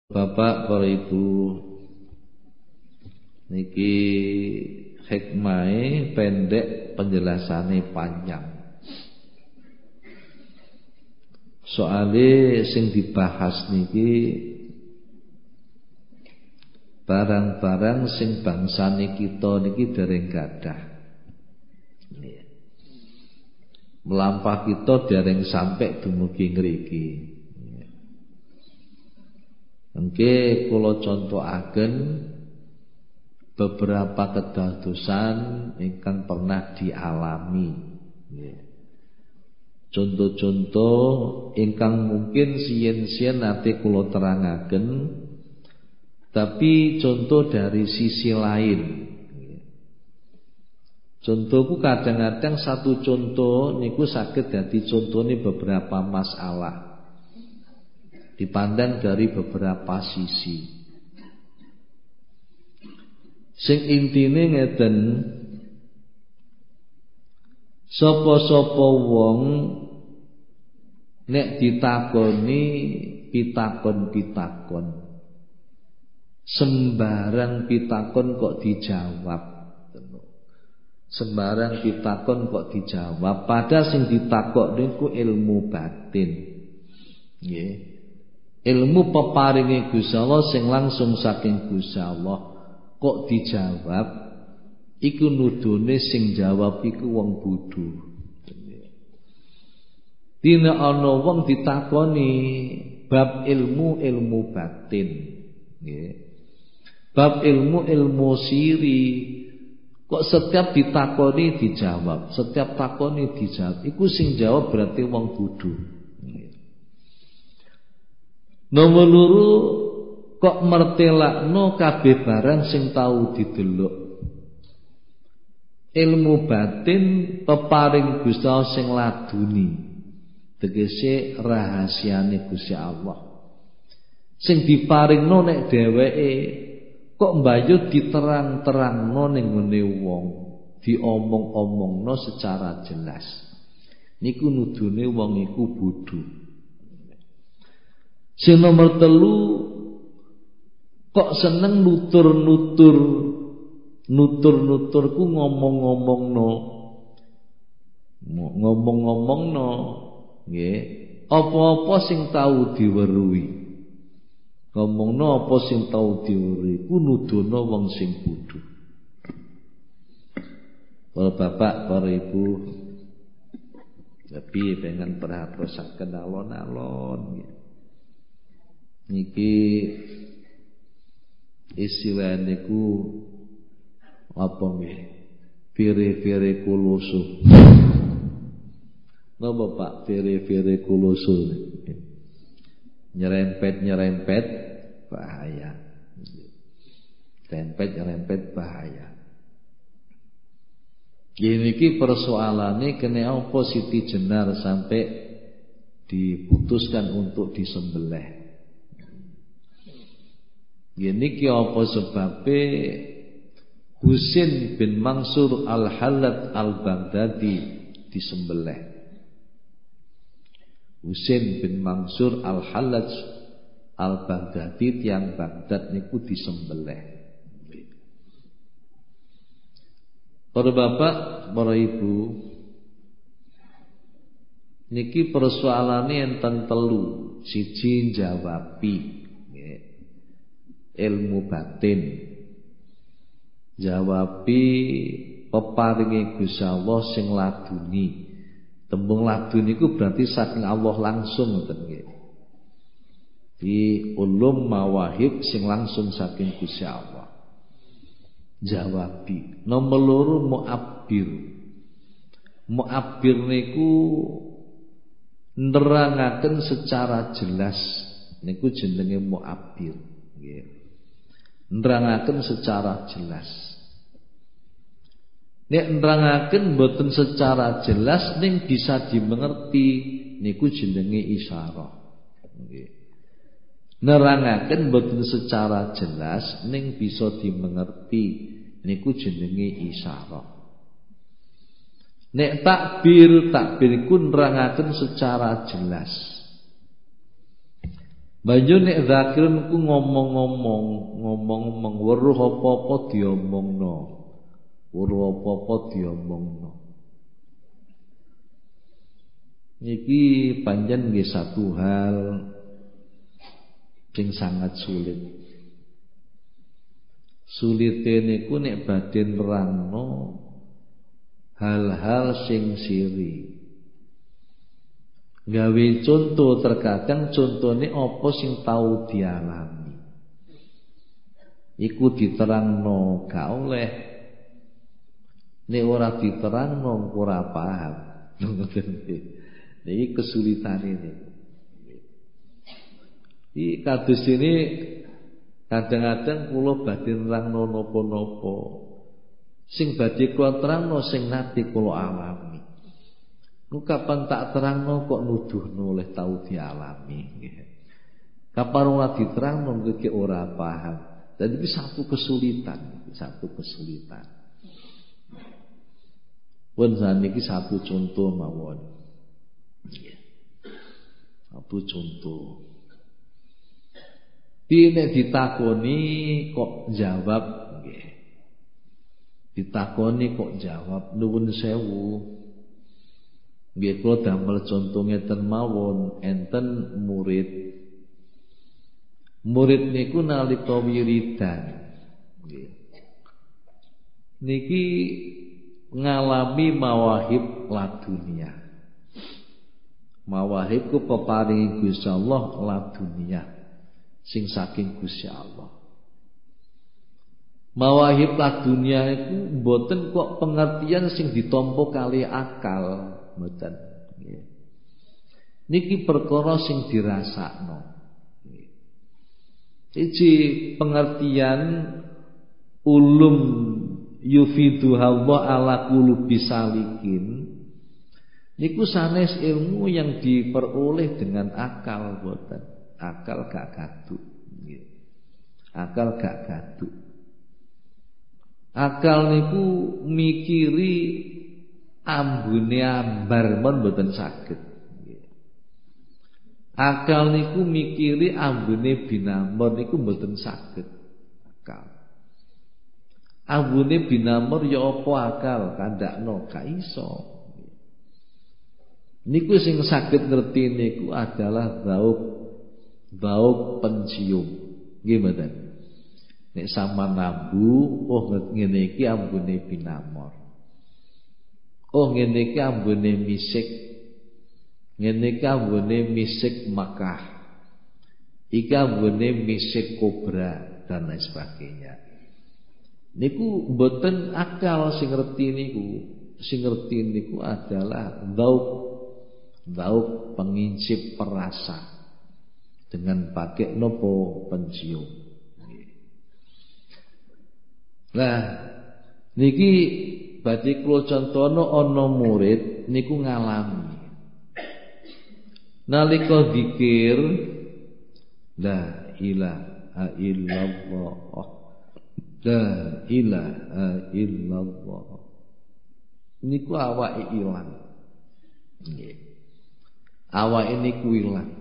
Bapak, para Ibu, niki hikmahe pendek, penjelasane panjang. Soale sing dibahas niki barang-barang sing bangsane kita niki dereng gadah. Melampah kita dereng sampai dumugi ngriki. Engke kula contohaken beberapa kedadosan ingkang pernah dialami. Contoh-contoh ingkang mungkin siyen-siyen nate kula terangaken, tapi contoh dari sisi lain. Contohku kadang-kadang satu contoh niku saged dadi contone beberapa masalah. Dipandang dari beberapa sisi. Sing intine ngeten, sapa-sapa wong nek ditakoni pitakon-pitakon, sembarang pitakon kok dijawab. Sembarang pitakon kok dijawab, padahal sing ditakok niku ilmu batin. Nggih. Ilmu peparinge Gusti Allah sing langsung saking Gusti Allah kok dijawab, iku nudune sing jawab iku wong bodho. Dina ana wong ditakoni bab ilmu batin, nggih. Bab ilmu siri, kok setiap ditakoni dijawab, setiap takoni dijawab, iku sing jawab berarti wong bodho. Nomor loro, kok mertelakno kabeh barang sing tau didelok. Ilmu batin peparing Gusti Allah sing laduni, tegese rahasiane Gusti Allah. Sing diparingno nek dheweke kok mbayut diterang-terangno ning ngene wong, diomong-omongno secara jelas. Niku nudune wong iku bodho. Sing nomor 3, kok seneng nutur-nuturku ngomong-ngomongno, nggih. Apa-apa sing tau diweruhi, ngomongno apa sing tau diweruhi, ku nudono wong sing bodho. Para bapak, para ibu, tapi pengen perhatosaken alon-alon, nggih. Niki istilah niku apa nggih? Vere kulusu. Napa Pak vere kulusu? Nyerempet bahaya. Nyerempet bahaya. Niki persoalane kene apa Siti Jenar sampai diputuskan untuk disembelih. Niki apa sebabe Husain bin Mansur Al-Hallaj Al-Baghdadi disembelih. Husain bin Mansur Al-Hallaj Al-Baghdadi tiyang Baghdad niku disembelih. Para bapak, para ibu, niki persoalane enten 3. Siji jawabi ilmu batin, jawabi peparinge Gusti Allah sing laduni. Tembung laduni iku berarti saking Allah langsung ngoten nggih. Di ulum mawahib sing langsung saking Gusti Allah. Jawabi. Nomor 2 mu'abbir. Mu'abbir niku nerangaken secara jelas, niku jenenge mu'abbir nggih. Nerangaken secara jelas. Nek nerangaken boten secara jelas ning bisa dimengerti, niku jenenge isyarah. Nggih. Nerangaken boten secara jelas ning bisa dimengerti, niku jenenge isyarah. Nek takbir iku nerangaken secara jelas. Banjur nek zakirun ku ngomong-ngomong weruh apa-apa diomongno. Weruh apa-apa diomongno. Niki panjen nggih satu hal sing sangat sulit. Sulite niku nek badhe nerangno hal-hal sing siri. Gawe contoh, terkadang contone apa sing tau dialami. Iku diterangno gak oleh. Nek ora diterangno ora paham. Iki kesulitan ini. Iki kados ini kadang-kadang kula badhe nerangno napa-napa. Sing badhe kula terangno sing nate kula alami. Ku kapan tak terangno kok nuduhno oleh tau dialami. Kapan ora diterangno kok ora paham. Dadi iki satu kesulitan. Pun saniki satu contoh mawon. Satu contoh. Nek ditakoni kok jawab nggih. Ditakoni kok jawab nuwun sewu. Nggih kula damel contoh ngeten mawon, enten murid. Murid niku nalika wiridan nggih. Niki ngalami mawahib ladunia. Mawahib ku peparingi Gusti Allah ladunia sing saking Gusti Allah. Mawahib ladunia iku mboten kok pengertian sing ditampa kali akal. Mboten. Niki perkara sing dirasakno. Iki pengertian ulum yufidu Allah ala qulubi salikin. Niku sanes ilmu yang diperoleh dengan akal mboten. Akal gak gaduk. Akal gak gaduk. Akal niku mikiri ambune ambar men mboten saged. Akal niku mikiri ambune binamor niku mboten saged. Akal. Ambune binamor ya apa akal kandakno gak iso. Niku sing saged ngerti niku adalah zauk pencium. Nggih mboten. Nek sampean nambu, oh ngene iki ambune binamor. Oh ngene iki ambune misik. Ngene iki ambune misik Makkah. Iki ambune misik kobra dan lain sebagainya. Niku mboten akal sing ngerti niku. Sing ngerti niku adalah zauk pengincip perasa dengan pakai nopo pencium. Nah, niki badhe kula contohno ana murid niku ngalami. Nalika zikir la ilaha illallah. La ilaha illallah. Niku awake ilang. Nggih. Awake niku ilang.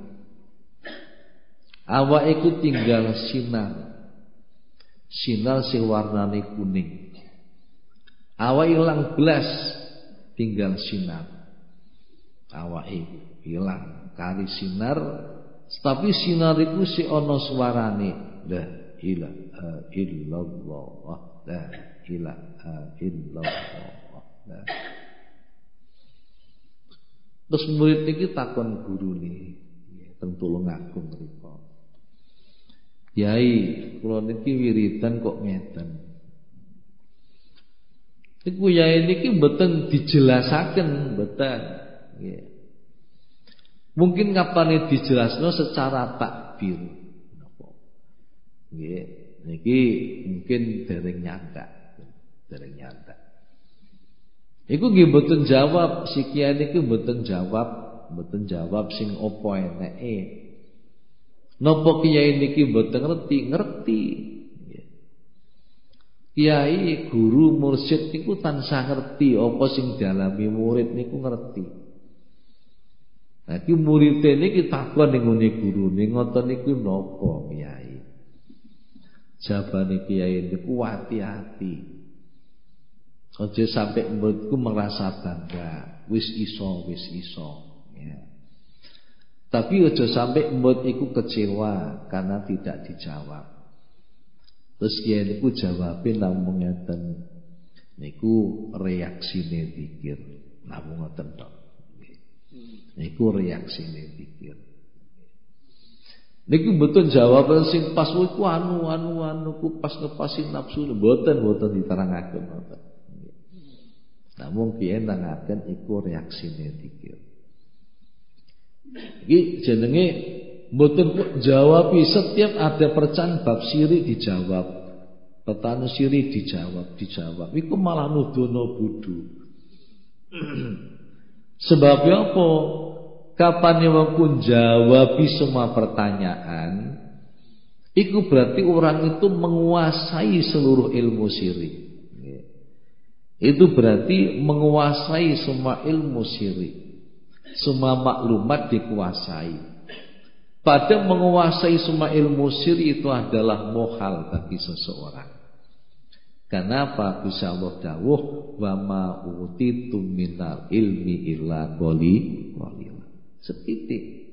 Awake iku tinggal sinar. Sinar sing warnane kuning. Awake ilang blas, tinggal sinar. Awake ilang kari sinar, tapi sinar iku si ana suarane. La ilaha illallah. La ilaha illallah. La. Terus murid niki takon gurune, teng Tulungagung mriku. Yai, kula niki wiridan kok ngeten. Iku yai niki mboten dijelasaken, mboten. Nggih. Mungkin kapane dijelasno secara takbir. Napa? Nggih, niki mungkin dereng nyandak. Dereng nyandak. Iku nggih mboten jawab, si kiai niki mboten jawab sing apa eneke. Napa kiai niki mboten ngerti. Kiai, guru, mursyid niku tansah ngerti apa sing dialami murid niku ngerti. Nah iki murid niki takon ning ngene gurune ngoten niku napa Kyai? Jawabane Kyai niku hati-hati. Aja sampai muridku merasa bangga, wis iso ya. Tapi aja sampai murid iku kecewa karena tidak dijawab. Terus Kyai niku jawabe namung ngeten. Niku reaksine pikir. Namung ngoten tok. Niku reaksine pikir. Niku mboten jawaban sing pas iku anu ku pas ngepasi nafsu mboten diterangaken ngoten. Namun Kyai nangaken iku reaksine pikir. Iki jenenge mboten kok jawabi setiap ada percang bab syirik dijawab. Petani syirik dijawab. Iku malah nudono bodho. Sebabnya apa? Kapan wong jawabi semua pertanyaan, itu berarti orang itu menguasai seluruh ilmu syirik. Itu berarti menguasai semua ilmu syirik. Semua maklumat dikuasai. Pada menguasai semua ilmu syirik itu adalah mohal bagi seseorang. Kenapa bisa Allah dawuh wa ma utitum minal ilmi illa qalila. Setitik.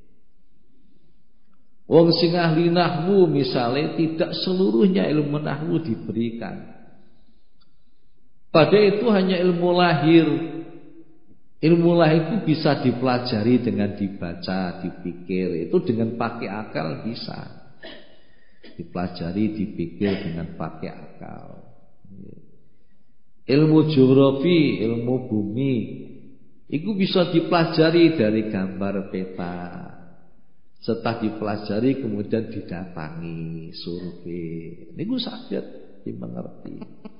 Wong sing ahli nahwu misalnya tidak seluruhnya ilmu nahwu diberikan. Pada itu hanya ilmu lahir. Ilmu lahir itu bisa dipelajari dengan dibaca, dipikir. Itu dengan pakai akal bisa. Dipelajari, dipikir dengan pakai akal. Ilmu geografi, ilmu bumi, itu bisa dipelajari dari gambar peta. Setelah dipelajari kemudian didatangi, survei. Ini saged dimengerti.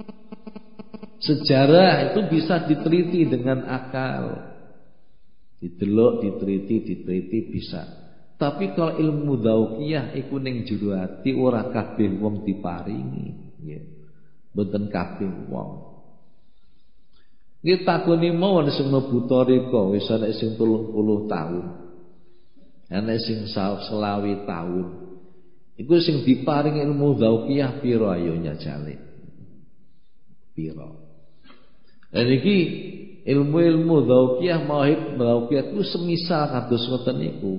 Sejarah itu bisa diteliti dengan akal. Didelok, diteliti bisa. Tapi kalau ilmu dzauqiyah iku ning jero ati ora kabeh wong diparingi, nggih. Mboten kabeh wong. Nggih takoni mawon sing mlebu tareka wis ana sing 30 tahun. Ana sing 20 tahun. Iku sing diparingi ilmu dzauqiyah pira ayo nyajale. Pira. Lan iki ilmu-ilmu dzauqiyah mauhib dzauqiyah itu semisal kados ngoten niku.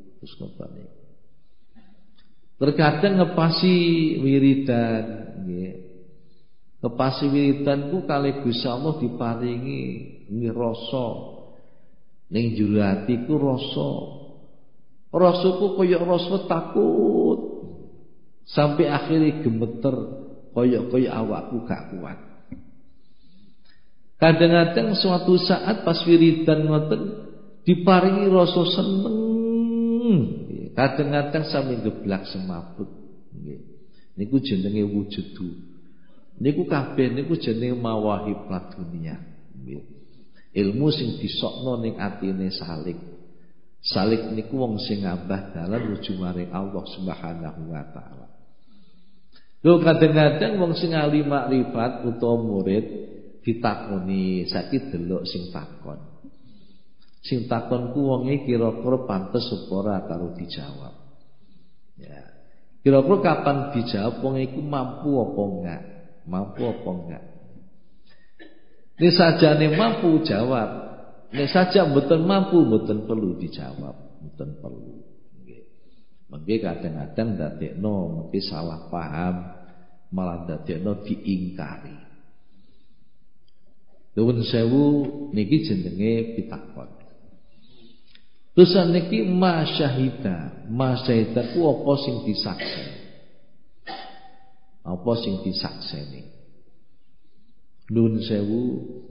Terkadang ngepasi wiridan nggih. Ngepasi wiridan ku kalih Gusti Allah diparingi nggih rasa. Ning jero atiku rasa. Rasaku kaya rasa takut. Sampai akhirnya gemeter kaya awakku gak kuat. Kadang-kadang suatu saat pas wiridan ngoten diparingi rasa seneng. Kadang-kadang sampe geblak semaput. Niku jenenge wujudu. Niku kabeh niku jenenge mawahib ladunia. Ilmu sing disokno ning atine salik. Salik niku wong sing ngambah dalan nuju maring Allah Subhanahu wa taala. Lho kadang-kadang wong sing ahli makrifat utawa murid ditakoni, saiki delok sing takon. Sing takonku wonge kira-kira pantes apa ora karo dijawab. Ya. Kira-kira kapan dijawab wong iku mampu apa enggak? Mampu apa enggak? Nek sajane mampu jawab. Nek saja mboten mampu mboten perlu dijawab, mboten perlu. Nggih. Mengke kadang-kadang ndadekno mesti salah paham, malah ndadekno diingkari. Nuwun sewu niki jenenge pitakon. Terus niki masyahida ku apa sing disakseni? Apa sing disakseni? Nuwun sewu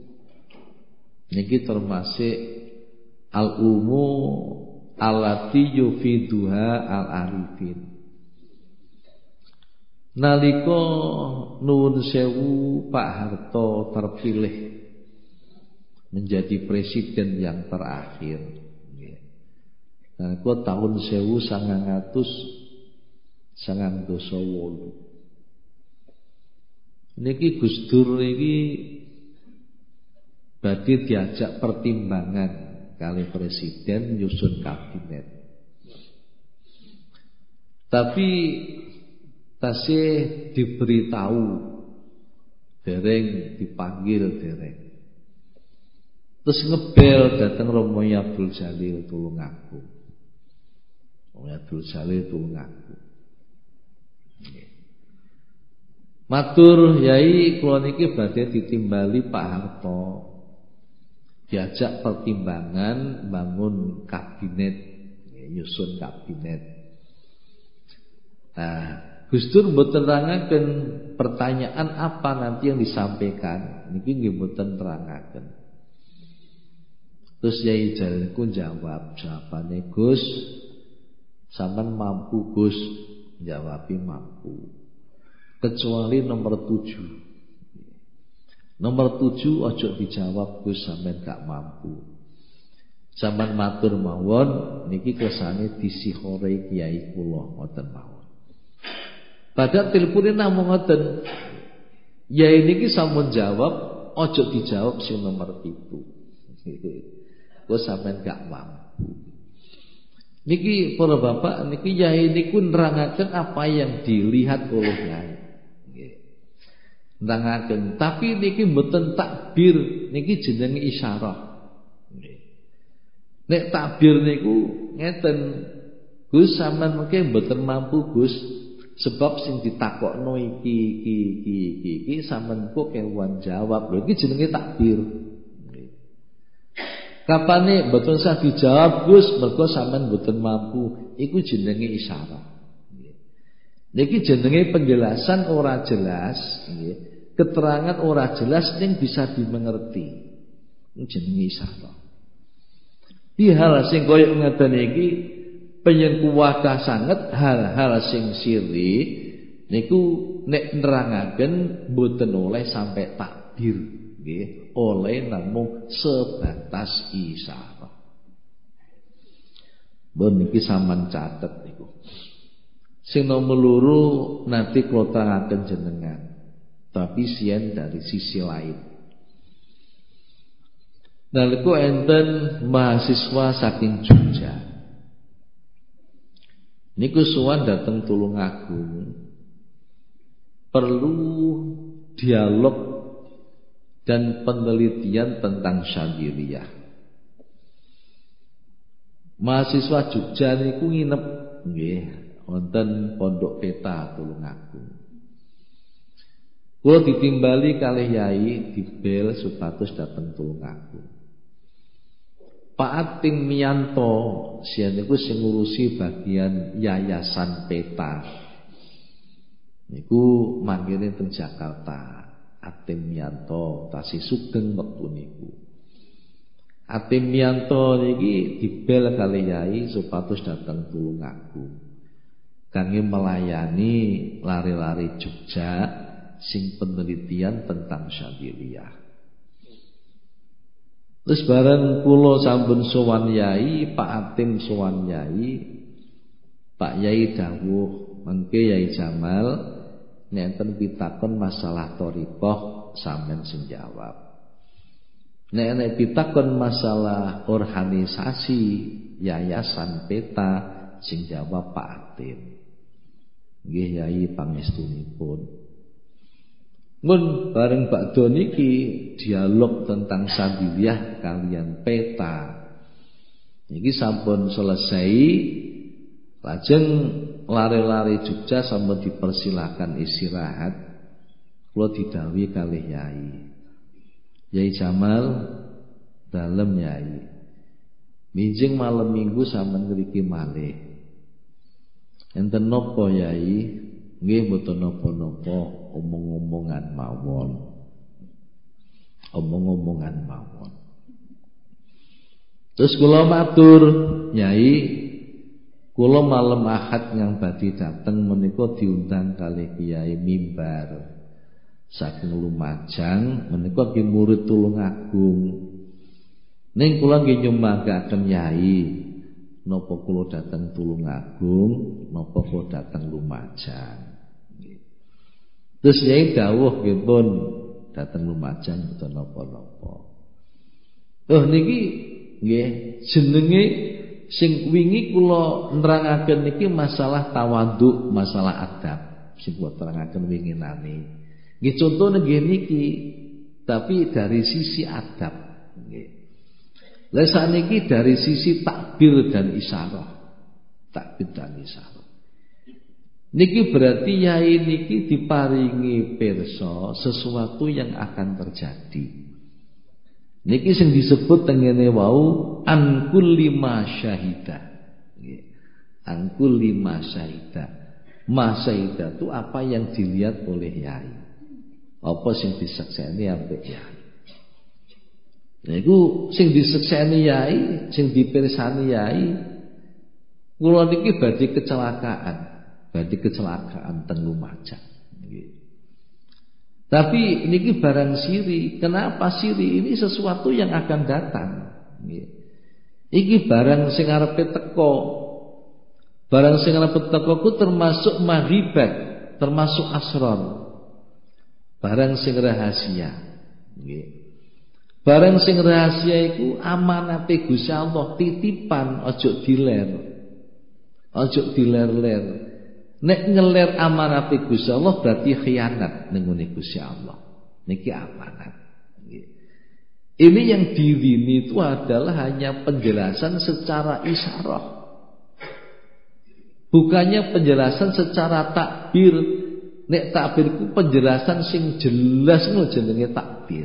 niki termasuk al-umu allati yufiduha al-arifin. Nalika nuwun sewu Pak Harto terpilih menjadi presiden yang terakhir. Nah, ku tahun 1998. Niki Gus Dur niki badhe diajak pertimbangan kali presiden nyusun kabinet. Tapi tasih diberitahu dereng dipanggil dereng. Terus ngebel datang Romo Abdul Jalil Tulungagung. Romo Abdul Jalil Tulungagung. Matur Yai kula niki badhe ditimbali Pak Harto. Diajak pertimbangan bangun kabinet, nyusun kabinet. Nah, Gus Dur mboten nerangaken pertanyaan apa nanti yang disampaikan. Niki nggih mboten nerangaken. Terus Yai Jalil ku jawab, jawabane Gus, sampean mampu Gus, jawabi mampu. Kecuali nomor 7. Nomor 7 ojo dijawab Gus sampean gak mampu. Sampean matur mawon niki kersane disihore kiai kula ngoten mawon. Padahal telepone namung ngoten. Yai niki sampun jawab, ojo dijawab sing nomor 7. Gus sampean gak mampu. Niki para bapak niki Yai niku nerangaken apa yang dilihat oleh Yai. Nerangaken, tapi niki mboten takbir, niki jenenge isyarah. Nek takbir niku ngeten, Gus sampean mengke mboten mampu Gus, sebab sing ditakokno iki sampean kok kewan jawab. Lho iki jenenge takbir. Kapane mboten usah dijawab Gus, mergo sampean mboten mampu, iku jenenge isyarah. Niki jenenge penjelasan ora jelas, nggih. Keterangan ora jelas yang bisa dimengerti. Jenenge isyarah. Di hal sing koyo ngeten iki penyen kuwatah sanget hal-hal sing siri niku nek nerangaken mboten oleh sampai takbir, nggih, oleh namung sebatas isyarah. Bon niki sampean catet niku. Sing nomor loro nanti kula terangaken jenengan. Tapi sian dari sisi lain. Nalika enten mahasiswa saking Jogja. Niku sowan dateng Tulungagung. Perlu dialog dan penelitian tentang Syadziliyah. Mahasiswa Jogja niku nginep nggih wonten Pondok Peta Tulungagung. Kula ditimbali kalih Yai dibel supados dateng Tulungagung. Pak Ating Miyanto siyan niku sing ngurusi bagian Yayasan Peta. Niku manggene teng Jakarta. Ating Miyanto tasih sugeng wektu niku. Ating Miyanto niki dibel kalih Yai supados dateng Tulungagung. Kangge melayani lare-lare Jogja sing penelitian tentang Syadziliyah. Terus bareng kula sampun sowan Yai, Pak Atim sowan Yai, Pak Yai dawuh, mengke Yai Jamal nek enten pitakon masalah thariqah sampean sing jawab. Nek pitakon masalah organisasi Yayasan Peta sing jawab Pak Atim. Nggih Yai pangestunipun. Mun bareng bakdo niki dialog tentang Syadziliyah kalian Peta. Niki sampun selesai, lajeng lare-lare Jogja sampun dipersilakan istirahat. Kula didhawuhi kalih Yai. Yai Jamal dalem Yai. Minjing malam Minggu sampean ngriki malih. Enten napa Yai? Nggih mboten napa-napa, omong-omongan mawon. Omong-omongan mawon. Terus kula matur, Yai, kula malam Ahad yang badhe dateng menika diundang kalih Kiai Mimbar saking Lumajang, menika nggih murid Tulungagung. Ning kula nggih nyumbangkaken Yai, napa kula dateng Tulungagung, napa kula dateng Lumajang. Terus Yai dawuh nggih pun dateng Lumajang mboten napa-napa. Oh niki nggih jenenge sing wingi kula nerangaken niki masalah tawadhu, masalah adab sing kula terangaken winginane. Nggih contone nggih niki tapi dari sisi adab nggih. Lah sakniki dari sisi takbir dan isyarah. Takbir dan isyarah. Niki berarti yai niki diparingi pirsa sesuatu yang akan terjadi. Niki sing disebut tengene wau an kulli ma syahida. Nggih. An kulli ma syahida. Ma syahida itu apa yang dilihat oleh yai. Apa sing disakseni ambek yai. Niku sing disakseni yai, sing dipirsani yai, kula niki badhe kecelakaan teng Lumajang. Tapi niki barang siri. Kenapa siri? Ini sesuatu yang akan datang. Iki barang sing arepe teko. Barang sing arepe teko ku termasuk maghibat, termasuk asrar. Barang sing rahasia. Barang sing rahasia iku amanate Gusti Allah, titipan, ojo diler. Ojo diler-ler. Nek ngeler amanate Gusti Allah berarti khianat ning ngene Gusti Allah. Niki amanat. Ini yang diwini itu adalah hanya penjelasan secara isyarah. Bukannya penjelasan secara takbir. Nek takbir ku penjelasan sing jelas ngono jenenge takbir.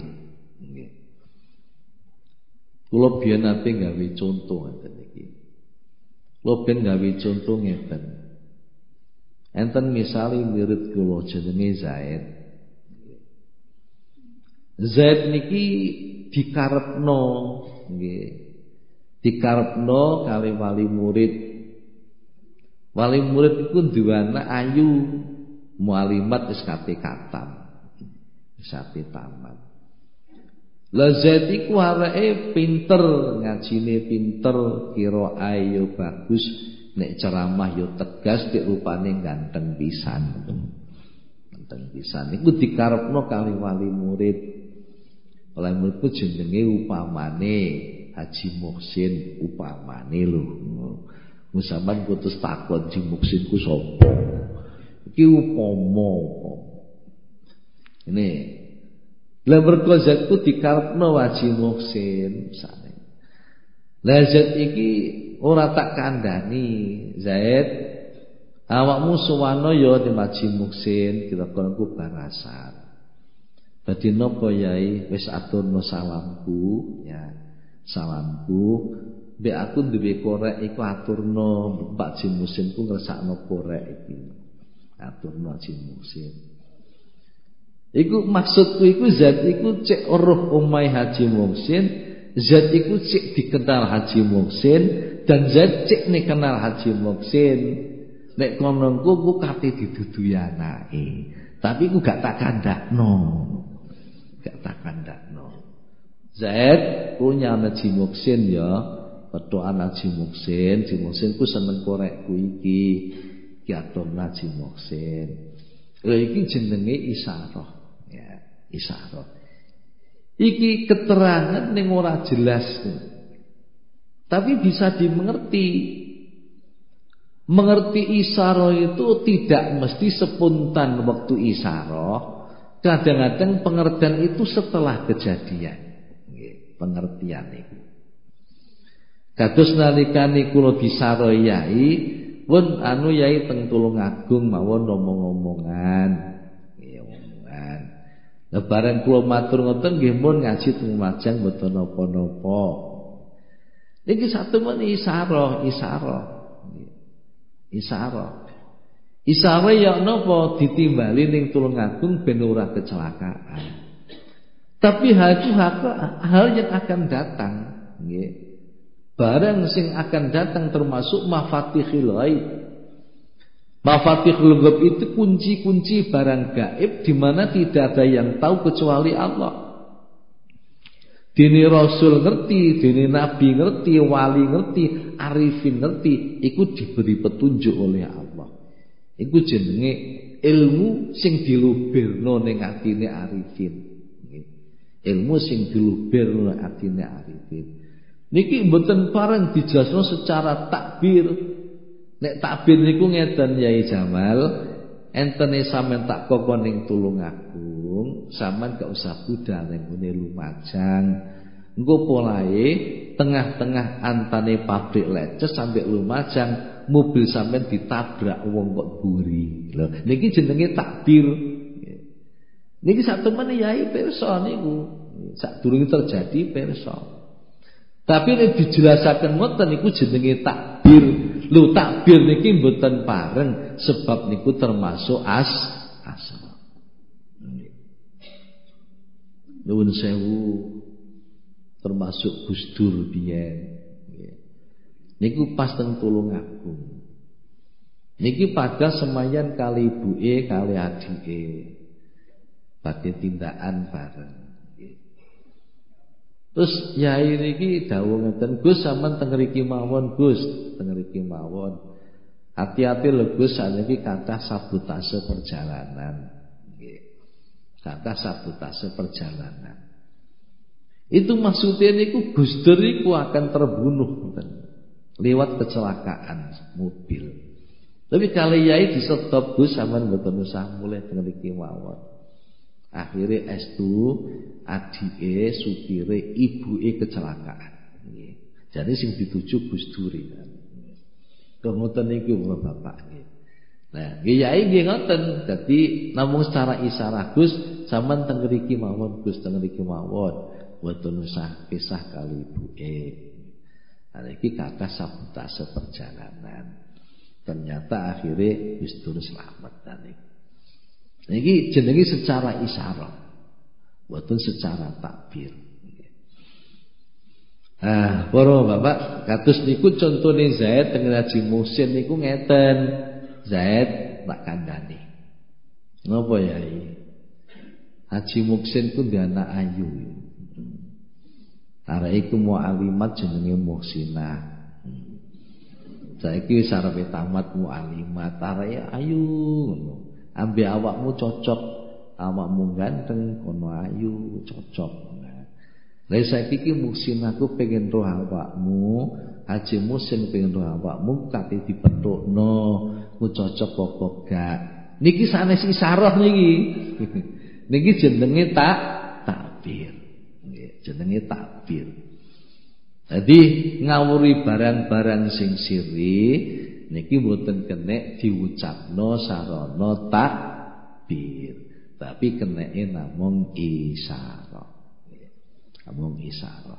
Kula biyen nate gawe contoh ngeten iki. Kula ben gawe contoh ngeten. Enten misali murid kula jenenge Zaid. Zaid niki dikarepno nggih. Dikarepno kali wali murid. Wali murid iku duwe anak ayu, mualimat wis kate katam. Wis kate tamat. Lah Zaid iku areke pinter, ngajine pinter, qiraah yo bagus. Nek ceramah yo tegas, nek rupane ganteng pisan. Ganteng pisan. Iku dikarepno kali wali murid. Wali murid ku jenenge upamane Haji Muhsin, upamane lho. Musaman kutus takon Haji Muhsin ku sapa? Iki upama. Ini lah mergo Zaid ku dikarepno Haji Muhsin misale. Lah Zaid iki ora tak kandhani, Zaid. Awakmu suwana ya ning Haji Muhsin, kira-kira ku barasan. Dadi napa Yai? Wis aturno salamku, ya. Salamku. Mbek aku duwe korek iku aturno Pak Haji Muhsin ku ngresakno korek iki. Aturno Haji Muhsin. Iku maksudku iku Zaid iku cek weruh omahe Haji Muhsin, Zaid iku cek dikenal Haji Muhsin. Dan Zaid cek nek kenal Haji Muhsin. Nek kono ku kate diduduhi anake. Tapi ku gak tak kandakno. Gak tak kandakno. Zaid punya Haji Muhsin ya, petukan Haji Muhsin. Haji Muhsin ku seneng korekku iki. Ki atur Haji Muhsin. Lha iki jenenge isyarah, ya, isyarah. Iki keterangan ning ora jelas. Tapi bisa dimengerti. Mengerti isyarah itu tidak mesti spontan waktu isyarah. Kadang-kadang pengertian itu setelah kejadian. Pengertian itu. Kados nalikane kula disaroh yai, pun anu yai teng Tulungagung mawon ngomong-ngomongan. Nggih omongan. Lah bareng kula matur ngoten nggih mun ngaji teng Lumajang mboten napa-napa. Iki satu men isyarah. Isyarah ya napa ditimbali ning Tulungagung ben ora kecelakaan. Tapi hal yang akan datang, nggih. Barang sing akan datang termasuk mafatihul ghaib. Mafatihul ghaib itu kunci-kunci barang gaib di mana tidak ada yang tahu kecuali Allah. Dini Rasul ngerti, dini Nabi ngerti, wali ngerti, arifin ngerti, iku diberi petunjuk oleh Allah. Iku jenenge ilmu sing dilubirno ning atine arifin. Ilmu sing dilubirno ning atine arifin. Niki mboten pareng dijelasno secara takbir. Nek takbir niku ngeten Yai Jamal, entene sampean tak kokon ning Tulungagung, sampean gak usah budal ning ngene Lumajang. Engko polahe tengah-tengah antane pabrik leces sampai Lumajang, mobil sampean ditabrak wong kok buri. Lho, niki jenenge takbir. Niki sak temene Yai pirsa niku. Sadurunge terjadi pirsa. Tapi nek dijelasaken ngoten niku jenenge takbir. Lho takbir niki mboten pareng sebab niku termasuk asma. Nuwun sewu termasuk Gus Dur biyen. Niku pas teng Tulungagung. Niki pada semayan kali ibuke kali adike. Badhe tindakan bareng. Terus yai niki dawuh ngeten, Gus sampean teng mriki mawon, Gus, teng mriki mawon. Hati-hati lho Gus, saniki kathah sabotase perjalanan. Nggih. Kathah sabotase perjalanan. Itu maksudnya niku Gus Dur niku akan terbunuh lewat kecelakaan mobil. Tapi kalau yai disetop Gus sampean mboten usah mulih teng mriki mawon. Akhirnya estu adike supire ibuke kecelakaan. Nggih. Jadi sing dituju Gus Dur. Ngoten niku Bapak nggih. Nah, nggih yai nggih ngoten. Dadi namung secara isyarah Gus sampean teng mriki mawon, Gus teng mriki mawon. Mboten usah pisah kali ibuke. Nah, iki kata sabotase perjalanan. Ternyata akhirnya Gus Dur selamat niku. Niki jenenge secara isyarah, mboten secara takbir. Ah, para bapak, kados niku contone Zaid teng Haji Muhsin niku ngeten. Zaid tak kandhani. Napa yai? Haji Muhsin ku ndek anak ayu. Arek iku mualimat jenenge Muhsinah. Saiki wis arepe tamat mualimat, arek ayu ngono. Ambil awakmu cocok, awakmu ganteng, kono ayu cocok. Lah saiki iki Muhsinah ku pengen roh awakmu, Haji Muhsin pengen roh awakmu kate dipethukno, ku cocok apa gak. Niki sanes isyarah niki. Niki jenenge takbir. Nggih, jenenge takbir. Jadi ngawuri barang-barang sing siri niki mboten kenek diucapno sarana takbir, tapi keneke namung isyarah. Namung isyarah.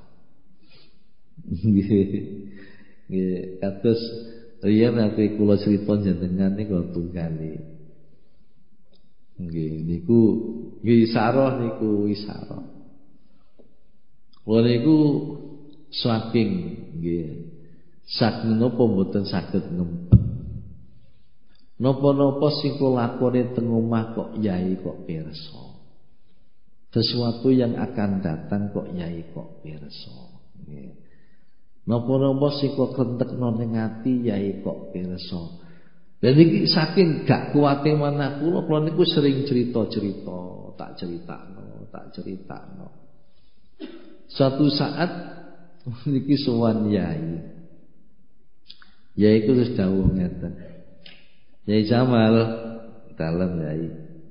Nggih, kados riyen ate kula crita jenengan niku tunggale. Nggih, niku isyarah niku isyarah. Kula niku saking nggih saking napa mboten saged ngempet. Napa-napa sing kula lakoni teng omah kok yai kok pirsa. Sesuatu yang akan datang kok yai kok pirsa. Nggih. Napa-napa sing kok klentekno ning ati yai kok pirsa. Lha niki saking gak kuwate manah kula niku sering cerita-cerita, tak critakno. Suatu saat niki sowan yai. Yai ku wis dawuh ngeten. Yai Jamal dalem yai.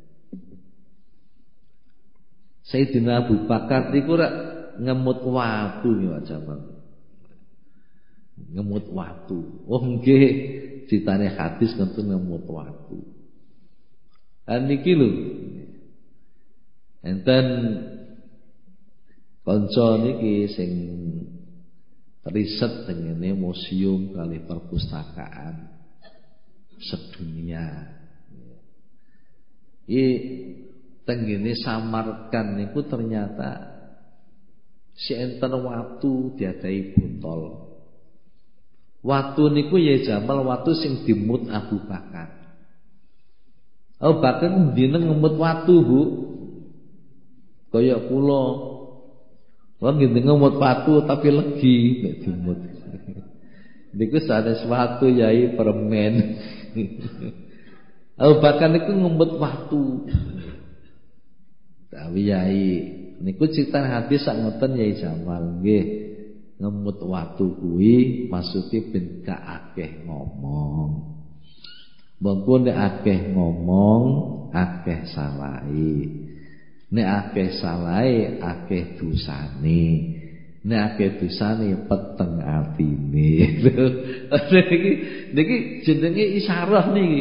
Sayyidina Abu Bakar niku rak ngemut watu ya Jamal. Ngemut watu. Oh nggih, critane hadis ngoten ngemut watu. Lan niki lho. Enten kanca niki sing riset tengene museum kali perpustakaan sedunia. Iki tengene Samarkand niku ternyata si enten watu diadai botol. Watu niku ya Jamal watu sing dimut Abu Bakar. Abu Bakar ndine ngemut watu, Bu. Kaya kula wong nggih ngemut watu tapi legi nek dimut. Niku sanes watu yai permen. Abu Bakar niku ngemut watu. Tapi yai niku cerita hadis sak ngoten Yai Jamal nggih. ngemut watu kuwi maksude ben gak akeh ngomong. Mengko nek akeh ngomong, akeh salahe. Nek akeh salahe, akeh dosane. Nek akeh dosane peteng atine. Niki jenenge isyarah niki.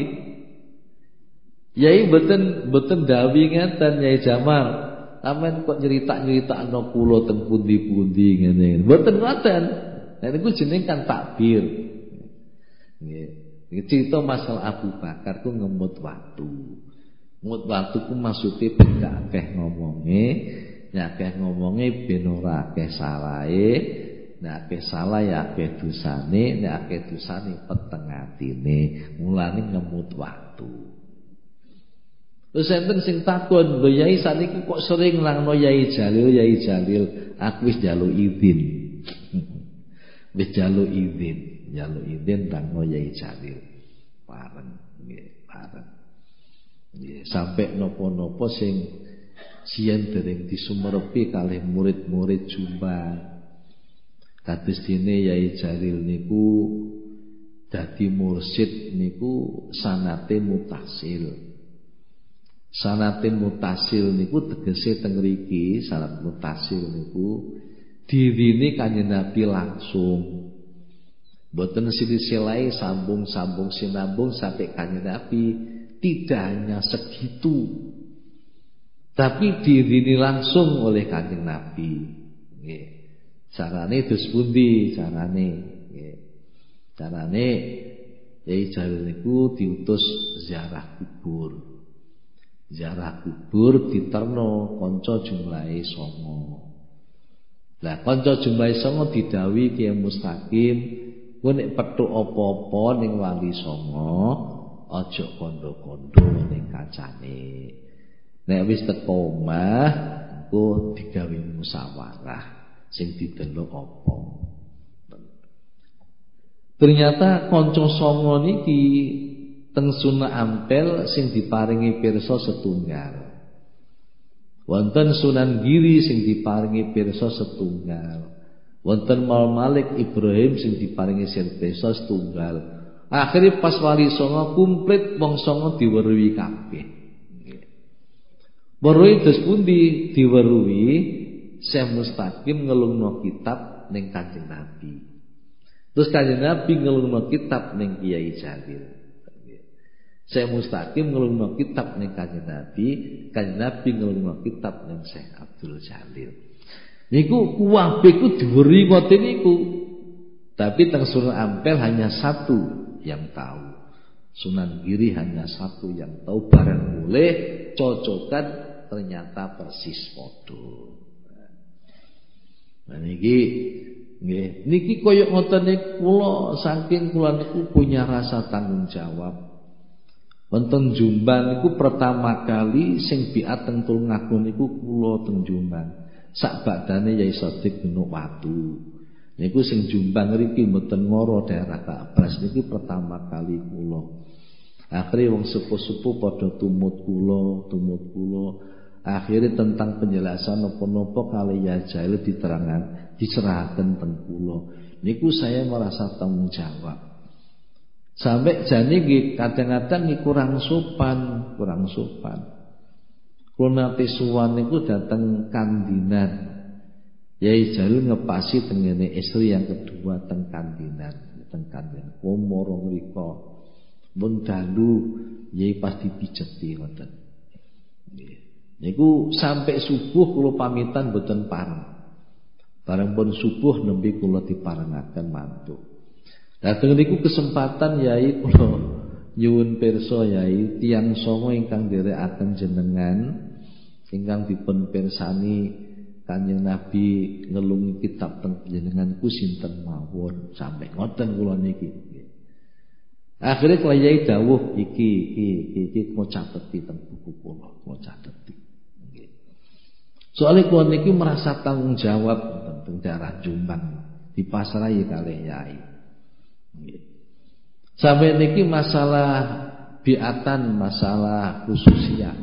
Yai mboten dawuh ngeten Yai Jamal. Sampeyan kok nyeritakno kula teng pundi-pundi ngene. Mboten ngoten. Nek niku jenenge kan takbir. Nggih. Cerita masalah Abu Bakar ku ngemut watu. Ngemut watu ku maksude ben gak akeh ngomonge, nek akeh ngomonge ben ora akeh salahe, nek akeh salah ya akeh dosane, nek akeh dosane peteng atine. Mulane ngemut watu. Terus enten sing takon, "Lho Yai saniki kok sering nglangno Yai Jalil, aku wis njaluk izin." Wis njaluk izin nglangno Yai Jalil. Pareng, nggih, pareng. Nggih, sampai napa-napa sing siyen dereng disumerepi kalih murid-murid Jombang. Kados dene Yai Jalil niku dadi mursyid niku sanate mutasil. Sanate mutasil niku tegese teng mriki, sanat mutasil niku dirine Kanjeng Nabi langsung. Mboten silsilahe sambung-sambung sinambung sampai Kanjeng Nabi, tidak hanya segitu. Tapi dirine langsung oleh Kanjeng Nabi. Nggih. Carane dos pundi carane? Nggih. Carane Yai Jalil niku diutus ziarah kubur. Ziarah kubur diterno kanca jumlahe 9. Lah kanca jumlahe 9 didhawuhi Kiai Mustaqim, kowe nek petuk apa-apa ning Wali Songo, aja kondo-kondo ning kancane. Nek wis teko omah, engko digawe musyawarah sing didelok apa. Ternyata kanca songo niki teng Sunan Ampel sing diparingi pirsa setunggal. Wonten Sunan Giri sing diparingi pirsa setunggal. Wonten Mal Malik Ibrahim sing diparingi pirsa setunggal. Akhire pas Wali Songo komplit wong songo diweruhi kabeh. Weruhi terus pundi diweruhi Syekh Mustaqim ngelungno kitab ning Kanjeng Nabi. Terus Kanjeng Nabi ngelungno kitab ning Kiai Jalil. Syekh Mustaqim ngelungno kitab ning Kanjeng Nabi ngelungno kitab ning Syekh Abdul Jalil. Niku kuwabe ku diweruhi ngoten niku. Tapi teng Sunan Ampel hanya satu yang tahu. Sunan Giri hanya satu yang tahu, barang boleh cocokan ternyata persis padha. Nah niki nggih, niki koyo ngoten niku kula saking kula niku punya rasa tanggung jawab. Wonten Jombang niku pertama kali sing biat teng Tulungagung niku kula teng Jombang. Sak badane Yai Sodik Gunung Watu. Niku sing Jombang ngriki mboten ngoro daerah Kabras niki pertama kali kula. Akhire wong sepuh-sepuh padha tumut kula. Akhire tentang penjelasan napa-napa kali Yai Jalil diserahaken teng kula. Niku saya merasa tanggung jawab. Sampai jane nggih kadang-kadang nggih kurang sopan. Kula nate suwan niku dateng Kandinan. Yai Jalil ngepasi tengene istri yang kedua teng Kandinan. Komoro mriko. Mun dalu yai pas dipijeti ngoten. Nggih. Niku sampai subuh kula pamitan boten pareng. Bareng pun subuh nembe kula diparengaken mantu. Dateng niku kesempatan Yai kula nyuwun pirsa Yai tiyang songo ingkang nderekaken jenengan ingkang dipun pirsani Kanjeng Nabi ngelungi kitab teng jenengan ku sinten mawon sampai ngoten kula niki. Akhire kula Yai dawuh iki kula cateti teng buku kula, kula cateti. Nggih. Soale kula niki merasa tanggung jawab teng daerah Jombang dipasrahi kalih Yai. Sampai niki masalah biatan, masalah khususiyah.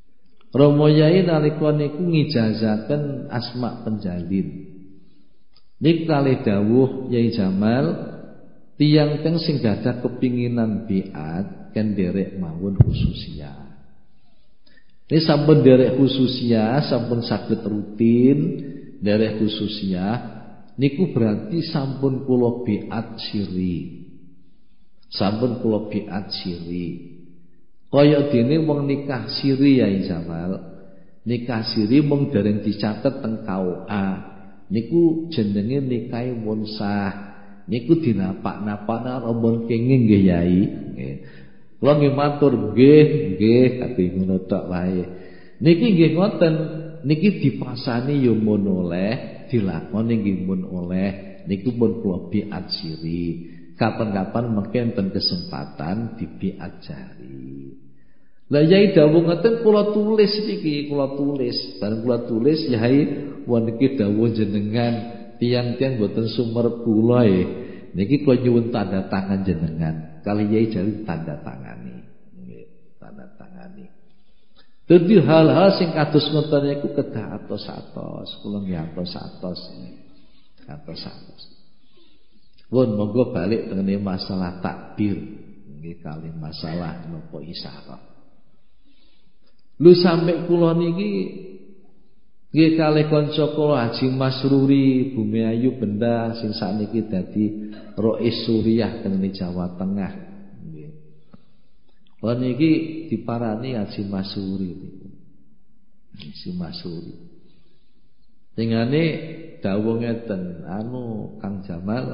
Romo Yai nalika niku ngijazaken Asma Penjalin. Nik kalih dawuh Yai Jamal, tiyang teng sing gadah kepinginan biat kan derek mawon khususiyah. Ini sampun derek khususiyah, sampun saged rutin derek khususiyah, niku berarti sampun kula biat siri. Sampun kula biat siri. Kaya dene wong nikah siri Yai Jamal. Nikah siri mung dereng dicatet teng KUA. Niku jenenge nikahe mun sah. Niku dinapak-napakna rombon kenging nggih Yai. Nggih. Kula nggih matur nggih kabeh ngono tok wae. Niki nggih ngoten, niki dipasani ya mun oleh, dilakoni nggih mun oleh. Niku pun kula biat siri. Kapan-kapan mengke enten kesempatan dibiat jari. Lah Yai dawuh ngoten kula tulis iki, kula tulis. Bareng kula tulis Yai niki dawuh jenengan tiang-tiang boten sumer kula niki kula nyuwun tanda tangan jenengan. Kali Yai jari tanda tangani. Nggih, tanda tangani. Dadi hal-hal sing kados ngoten niku kedah atos-atos, kula nggih atos-atos. Atos-atos. Pun monggo balik tengene masalah takbir. Nggih kali masalah napa isyarah. Lu sampai kula niki nggih kalih kanca kula Haji Masruri Bumi Ayu Benda sing sakniki dadi Rais Suriah teng Jawa Tengah nggih. Kula niki diparani Haji Masruri niku. Haji Masruri. Dengane dawuh ngeten, Kang Jamal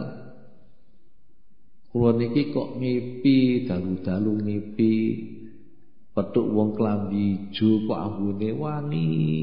kula niki kok ngipi dalu-dalu ngipi petuk wong klambi ijo kok ambune wangi.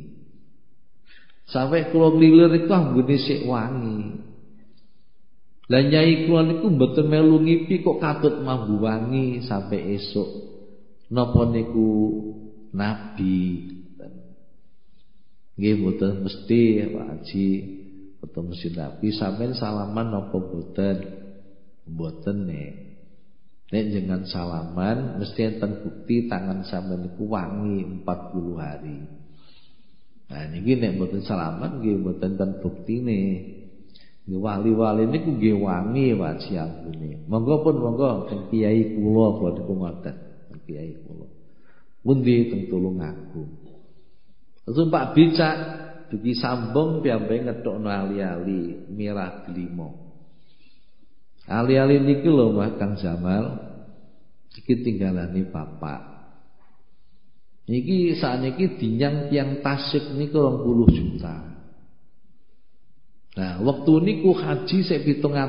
Sampai kula nglilir iku ambune sik wangi. Lah nyai kula niku mboten melu ngipi kok katut mambu wangi sampai esuk. Napa niku nabi? Nggih mboten mesti Pak Haji, mboten mesti nabi. Sampeyan salaman napa mboten? Mboten nek. Nek jangan salaman mesti enten bukti tangan sampeyan niku wangi 40 hari. Nah niki nek mboten salaman nggih mboten enten buktine. Nggih wali-wali niku nggih wangi Pak Ciambune. Monggo pun monggo teng kiai kula niku ngoten, teng kiai kula. Pundi teng Tulungagung. Terus Pak Bicak dugi sambung piyambake ngetokno ali-ali Mirah Glimo. Ali-ali niki lho Mbah Kang Jamal, iki tinggalane bapak. Niki sakniki dinyang tiyang Tasik niku 20 juta. Nah, waktu niku haji sik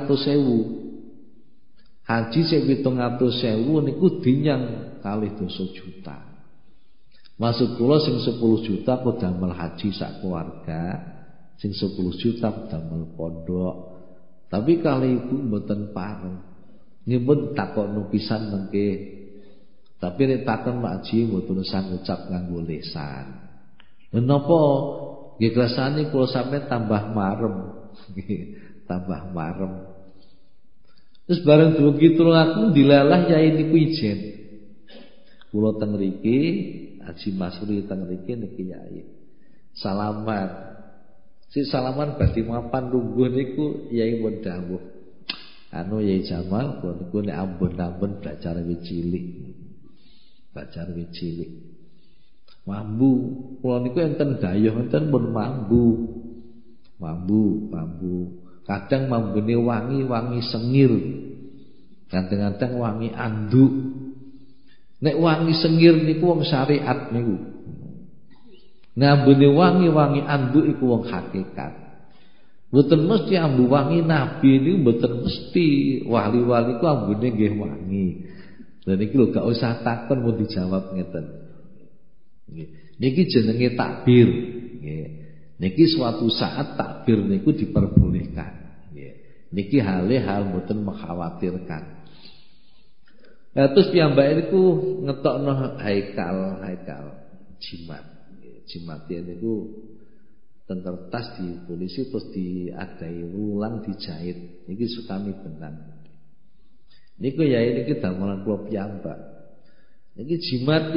700.000. Haji sik 700.000 niku dinyang kalih 2 juta. Maksud kula sing 10 juta kok damel haji sak keluarga, sing 10 juta damel pondok. Tapi kali ibu mboten pareng. Nyebut takokno pisan mengke. Tapi nek takon Pak Haji mboten usah ngucap nganggo lisan. Menapa nggih kersane kula sampeyan tambah marem. Tambah marem. Terus bareng dugi Tulungagung dilalah yai niku ijen. Kula teng mriki, Haji Masruri teng mriki niki yai. Salaman. Si salaman badhe mapan lungguh niku Yai pun dawuh. Yai Jamal kula niku nek ampun-ampun belajar wiwit cilik. Belajar wiwit cilik. Mambu, kula niku enten dayuh enten pun mambu. Mambu. Kadang mambune wangi sengir. Kadang-kadang wangi anduk. Nek wangi sengir niku wong syariat niku. Ngambune wangi anduk iku wong hakikat. Mboten mesti ambu wangi nabi niku mboten mesti. Wali-wali ku ambune nggih wangi. Lha niki lho gak usah takon mun dijawab ngeten. Nggih. Niki jenenge takbir, nggih. Niki suatu saat takbir niku diperbolehkan, nggih. Niki hal mboten mengkhawatirkan. Nah, terus piyambake niku ngetokno haikal jimat. Jimat niku ten kertas ditulis terus diadai ulang dijahit. Niki sukami benang. Niku ya niki damelan kula piyambak. Niki jimat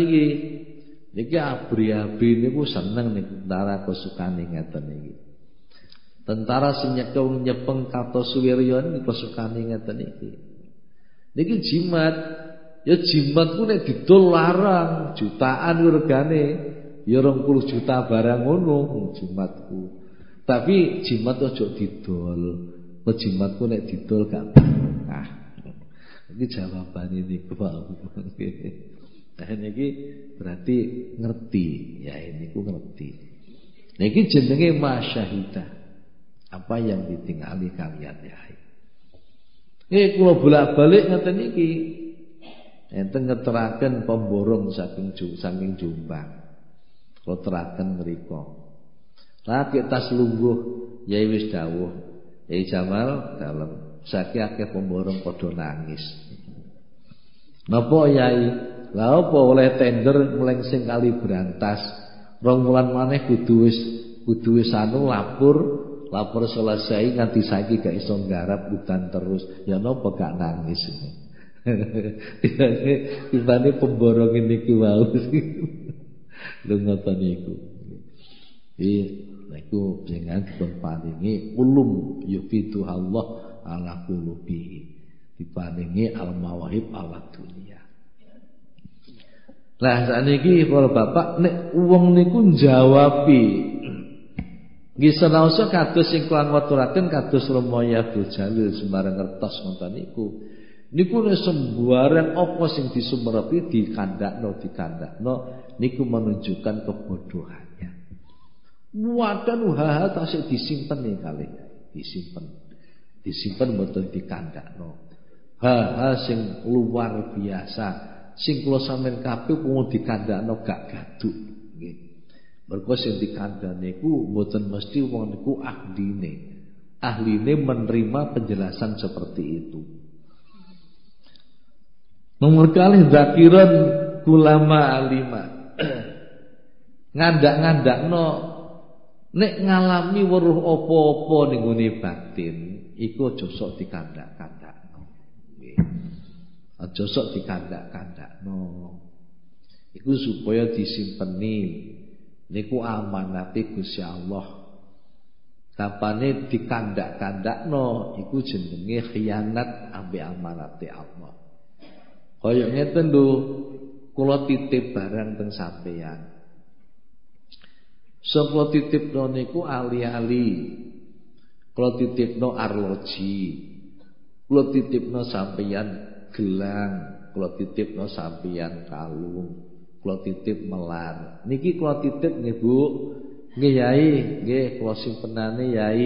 niki abri-abri niku seneng niku tara kesukane ngeten niki. Tentara sing nyepeng kato suwirya niku sukane ngeten iki. Niki jimat. Ya jimat ku nek didol larang, jutaan regane. Ya 20 juta barang ngono jimatku. Tapi jimat aja didol. Jimatku nek didol gak berkah. Iki jawabane niku Pak. Nah niki berarti ngerti, ya ini ku ngerti. Niki jenenge masyahida. Apa yang ditingali kalian ya. Kula bolak-balik ngeten iki. Enten ngeteraken pemborong saking Jombang. Kula teraken mriku. Lagi tas lungguh yai wis dawuh. Yai Jamal dalem saiki akeh pemborong padha nangis. Napa yai? Lah apa oleh tender melengsing kali Brantas. 2 wulan maneh kudu wis anu lapor selesai nganti saiki gak iso nggarap udan terus. Ya napa gak nangis. Tibane pemborong niki wau. Lho ngoten niku. Niku jenengan dipun paringi ulum yufitu Allah ala qulubi. Diparingi al-mawahib ala dunia. Lah sakniki para bapak nek wong niku njawabi nggih senaosa kados sing kula ngaturaken kados Romoya Abdul Jalil sembarang ngertos ngoten niku. Niku nek sembarang apa sing disumerepi dikandakno niku menunjukkan kebodohannya. Wadan uhaha tasik disimpen nih kali. Disimpen mboten dikandakno. Hal-hal sing luar biasa sing kula sampeyan kabeh mung dikandakno gak gaduk nggih. Mergo sing dikandhane niku mboten mesti wong niku ahline menerima penjelasan seperti itu. Nomor kali zakiran kulama alima. Ngandak-ngandakno nek ngalami weruh apa-apa ning gone batin iku aja sok dikandak-kandakno. Nggih. Aja sok dikandak-kandakno. Iku supaya disimpeni. Niku amanate Gusti Allah. Kapane dikandak-kandakno iku jenenge khianat ambek amanate Allah. Kaya ngeten lho, kula titip barang teng sampeyan. Kula titipno niku ali-ali. Kula titipno arloji. Kula titipno sampeyan gelang, kula titipno sampeyan kalung, kula titip melar. Niki kula titip nggih Bu. Nggih Yai, nggih kula simpenane Yai.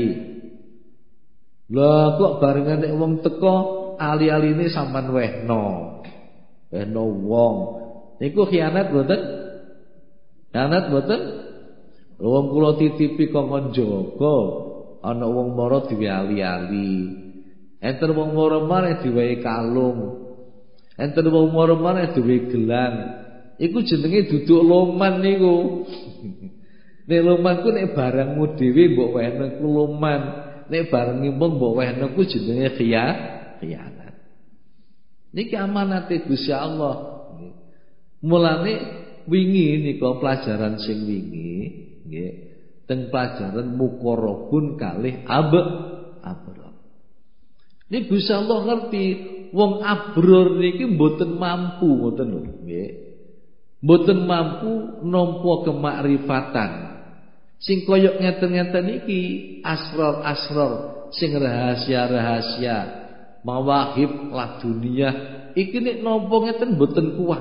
Lah kok barengan nek wong teko ali-aline sampean wehno wong. Niku khianat mboten? Khianat mboten? Wong kula titipi kongkon jaga, ana wong mara diwe ali-ali. Enten wong mara maneh diwehi kalung. Enten wong mara maneh diwehi gelang. Iku jenenge duduk loman niku. Nek loman ku nek barangmu dhewe mbok wehno ku loman. Nek barengi wong mbok wehno ku jenenge khianat. Niki amanate Gusti Allah. Mulane wingi nika pelajaran sing wingi nggih teng pelajaran muqarrabun kalih abror. Niki Gusti Allah ngerti wong abror niki mboten mampu ngoten lho nggih. Mboten mampu nampa kemakrifatan. Sing koyok ngeten-ngeten iki asrar-asrar sing rahasia-rahasia mawahib ladunia iki nek nampa ngeten mboten kuat.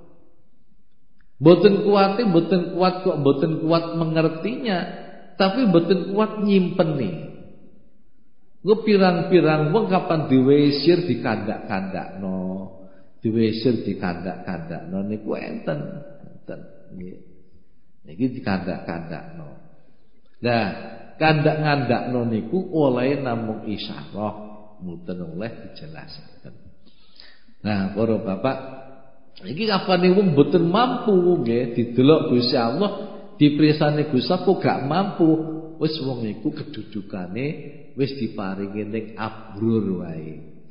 Mboten kuat kok mboten kuat mengertinya, tapi mboten kuat nyimpeni. Nggo pirang-pirang wong kapan diwesir dikandak-kandakno, diwesir dikandak-kandakno niku enten nggih. Niki dikandak-kandakno. Nah, kandak-ngandakno niku oleh namung isyarah, mboten oleh dijelasaken. Nah, para bapak, iki kapane wong mboten mampu nggih didelok Gusti Allah, dipirsani Gusti kok gak mampu, wis wong iku kedudukane wis diparingi ning abrur wae.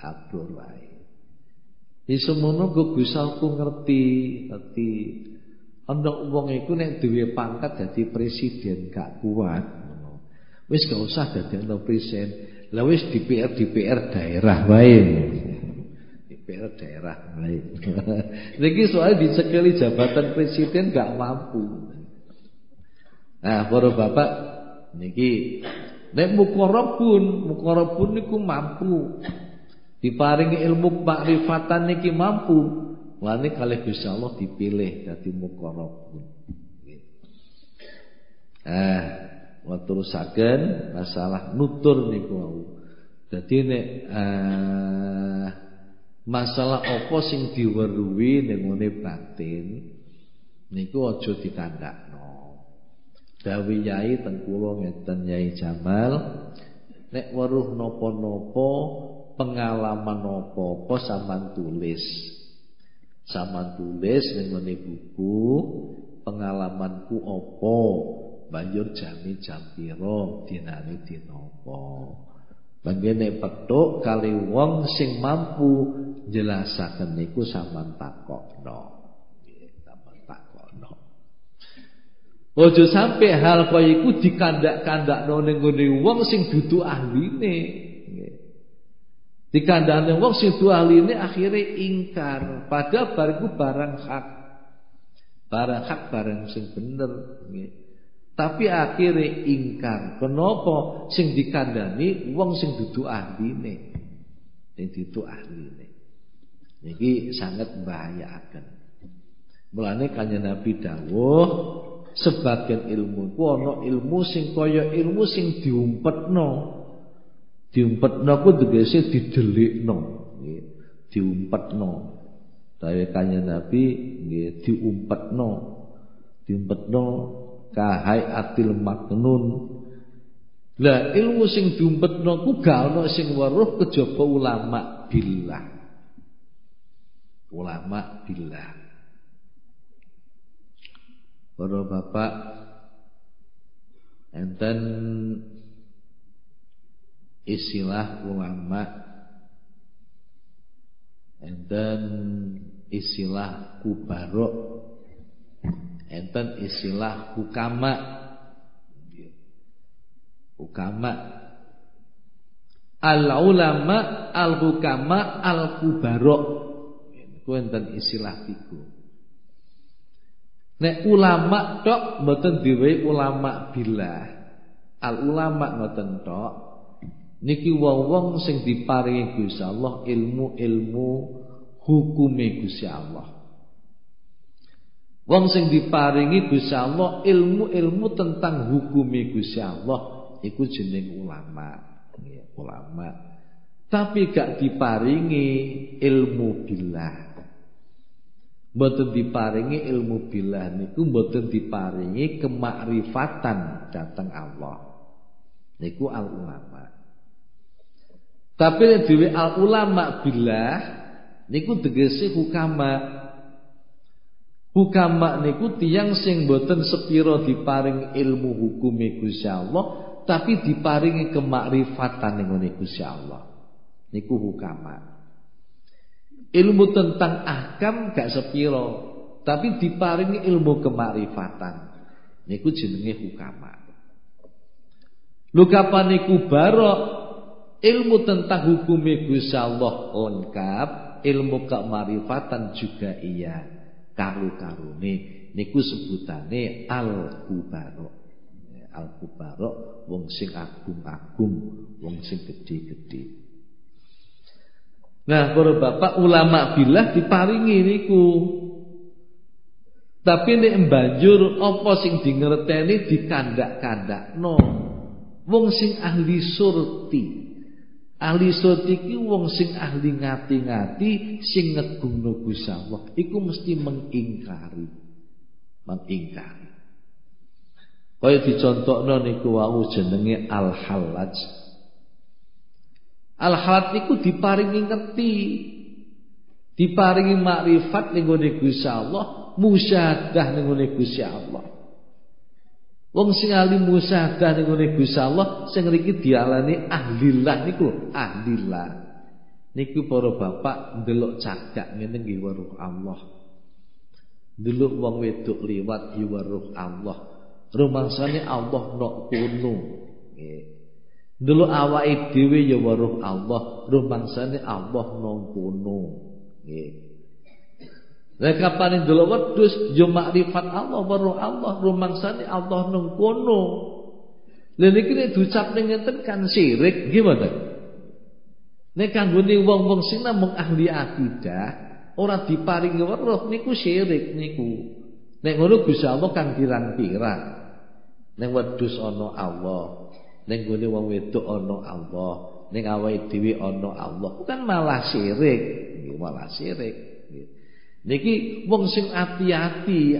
Iso ngono kok Gusti aku ngerti. Ana wong iku nek duwe pangkat dadi presiden gak kuat. Wis gak usah dadekno presiden. Lah wis DPR daerah wae. DPR daerah wae. Niki soal dicekeli jabatan presiden gak mampu. Nah, para bapak niki nek mukarrabun niku mampu. Diparingi ilmu makrifatan niki mampu. Lane kalih Gusti Allah dipilih dadi mukarrabun. Terusaken masalah nutur niku wau. Dadi nek masalah apa sing diweruhi ning ngene batin niku aja dikandakno. Dawuh Yai teng kula ngeten Yai Jamal, nek weruh napa-napa pengalaman apa-apa sampean tulis. Sampeyan tulis ning ngene buku pengalamanku apa, banjur jami jam pira, dinane dina apa. Bangene petuk kali wong sing mampu jelasaken niku sampeyan takokno. Nggih, sampeyan takokno. Ojo sampe hal kaya iku dikandak-kandakno ning ngene wong sing dudu ahline. Dikandani wong sing duwe ahline akhire ingkar, padahal bariku barang hak. Barang hak barang sing bener nggih. Tapi akhire ingkar. Kenapa sing dikandani wong sing dudu ahline? Sing dudu ahline. Niki sangat mbahayaken. Mulane kanjeng Nabi dawuh, sebagian ilmu ku ana ilmu sing kaya ilmu sing diumpetno. Diumpetno ku tegese didelikno, nggih. Diumpetno. Dawuh kanjeng Nabi nggih diumpetno. Diumpetno kahayatil maknun. Lah ilmu sing diumpetno ku gak ana sing weruh kejaba ulama billah. Ulama billah. Para bapak enten istilah ulama, enten istilah kubarok, enten istilah hukama. Hukama, al ulama, al hukama, al kubarok. Ku enten istilah iku. Nek ulama tok mboten diwehi ulama billah. Al ulama ngoten tok. Niki wong-wong sing diparingi Gusti Allah ilmu-ilmu hukume Gusti Allah. Wong sing diparingi Gusti Allah ilmu-ilmu tentang hukume Gusti Allah iku jeneng ulama, nggih, ulama. Tapi gak diparingi ilmu billah. Mboten diparingi ilmu billah niku mboten diparingi kemakrifatan dhateng Allah. Niku al ulama. Tapi nek dhewe al ulama billah niku tegese hukama. Hukama niku tiyang sing mboten sepira diparing ilmu hukume Gusti Allah, tapi diparingi kemakrifatan ning ngene Gusti Allah. Niku hukama. Ilmu tentang ahkam gak sepiro, tapi diparingi ilmu kemakrifatan. Niku jenenge hukama. Lho kapan niku barok ilmu tentang hukume Gusti Allah lengkap, ilmu kemakrifatan juga iya. Karu-karune niku sebutane al-kubarok. Al-kubarok wong sing agung-agung, wong sing gedhe-gedhe. Nah, para bapak ulama billah diparingi niku. Tapi nek banjur apa sing dingerteni dikandak-kandakno. Wong sing ahli surti. Ahli surti iki wong sing ahli ngati-ngati sing ngegungno Gusti Allah. Iku mesti mengingkari. Mengingkari. Kaya dicontokno niku wau jenenge Al-Hallaj. Al-Halat niku diparingi ngerti, diparingi makrifat ning gone Gusti Allah, musyahadah ning gone Gusti Allah. Wong sing ahli musyahadah ning gone Gusti Allah sing mriki dialani ahlillah niku, ahlillah. Niku para bapak ndelok cagak ngene nggih weruh Allah. Ndelok wong wedok liwat ya weruh Allah. Rumangsane Allah nok kono. Nggih. Ndelok awake dhewe ya weruh Allah, rumangsane Allah nang kono. Nggih. Lah kapan ndelok wedhus ya makrifat Allah, weruh Allah, rumangsane Allah nang kono. Lha niki nek diucap ning ngeten kan syirik, nggih mboten? Nek kanggone wong-wong sing namung ahli akidah, ora diparingi weruh niku syirik niku. Nek ngono Gusti Allah kan pirang-pirang. Nek wedhus ana Allah, nek gone wong wedok ana Allah, nek awake dhewe ana Allah, kan malah syirik, nggih malah syirik. Niki wong sing ati-ati,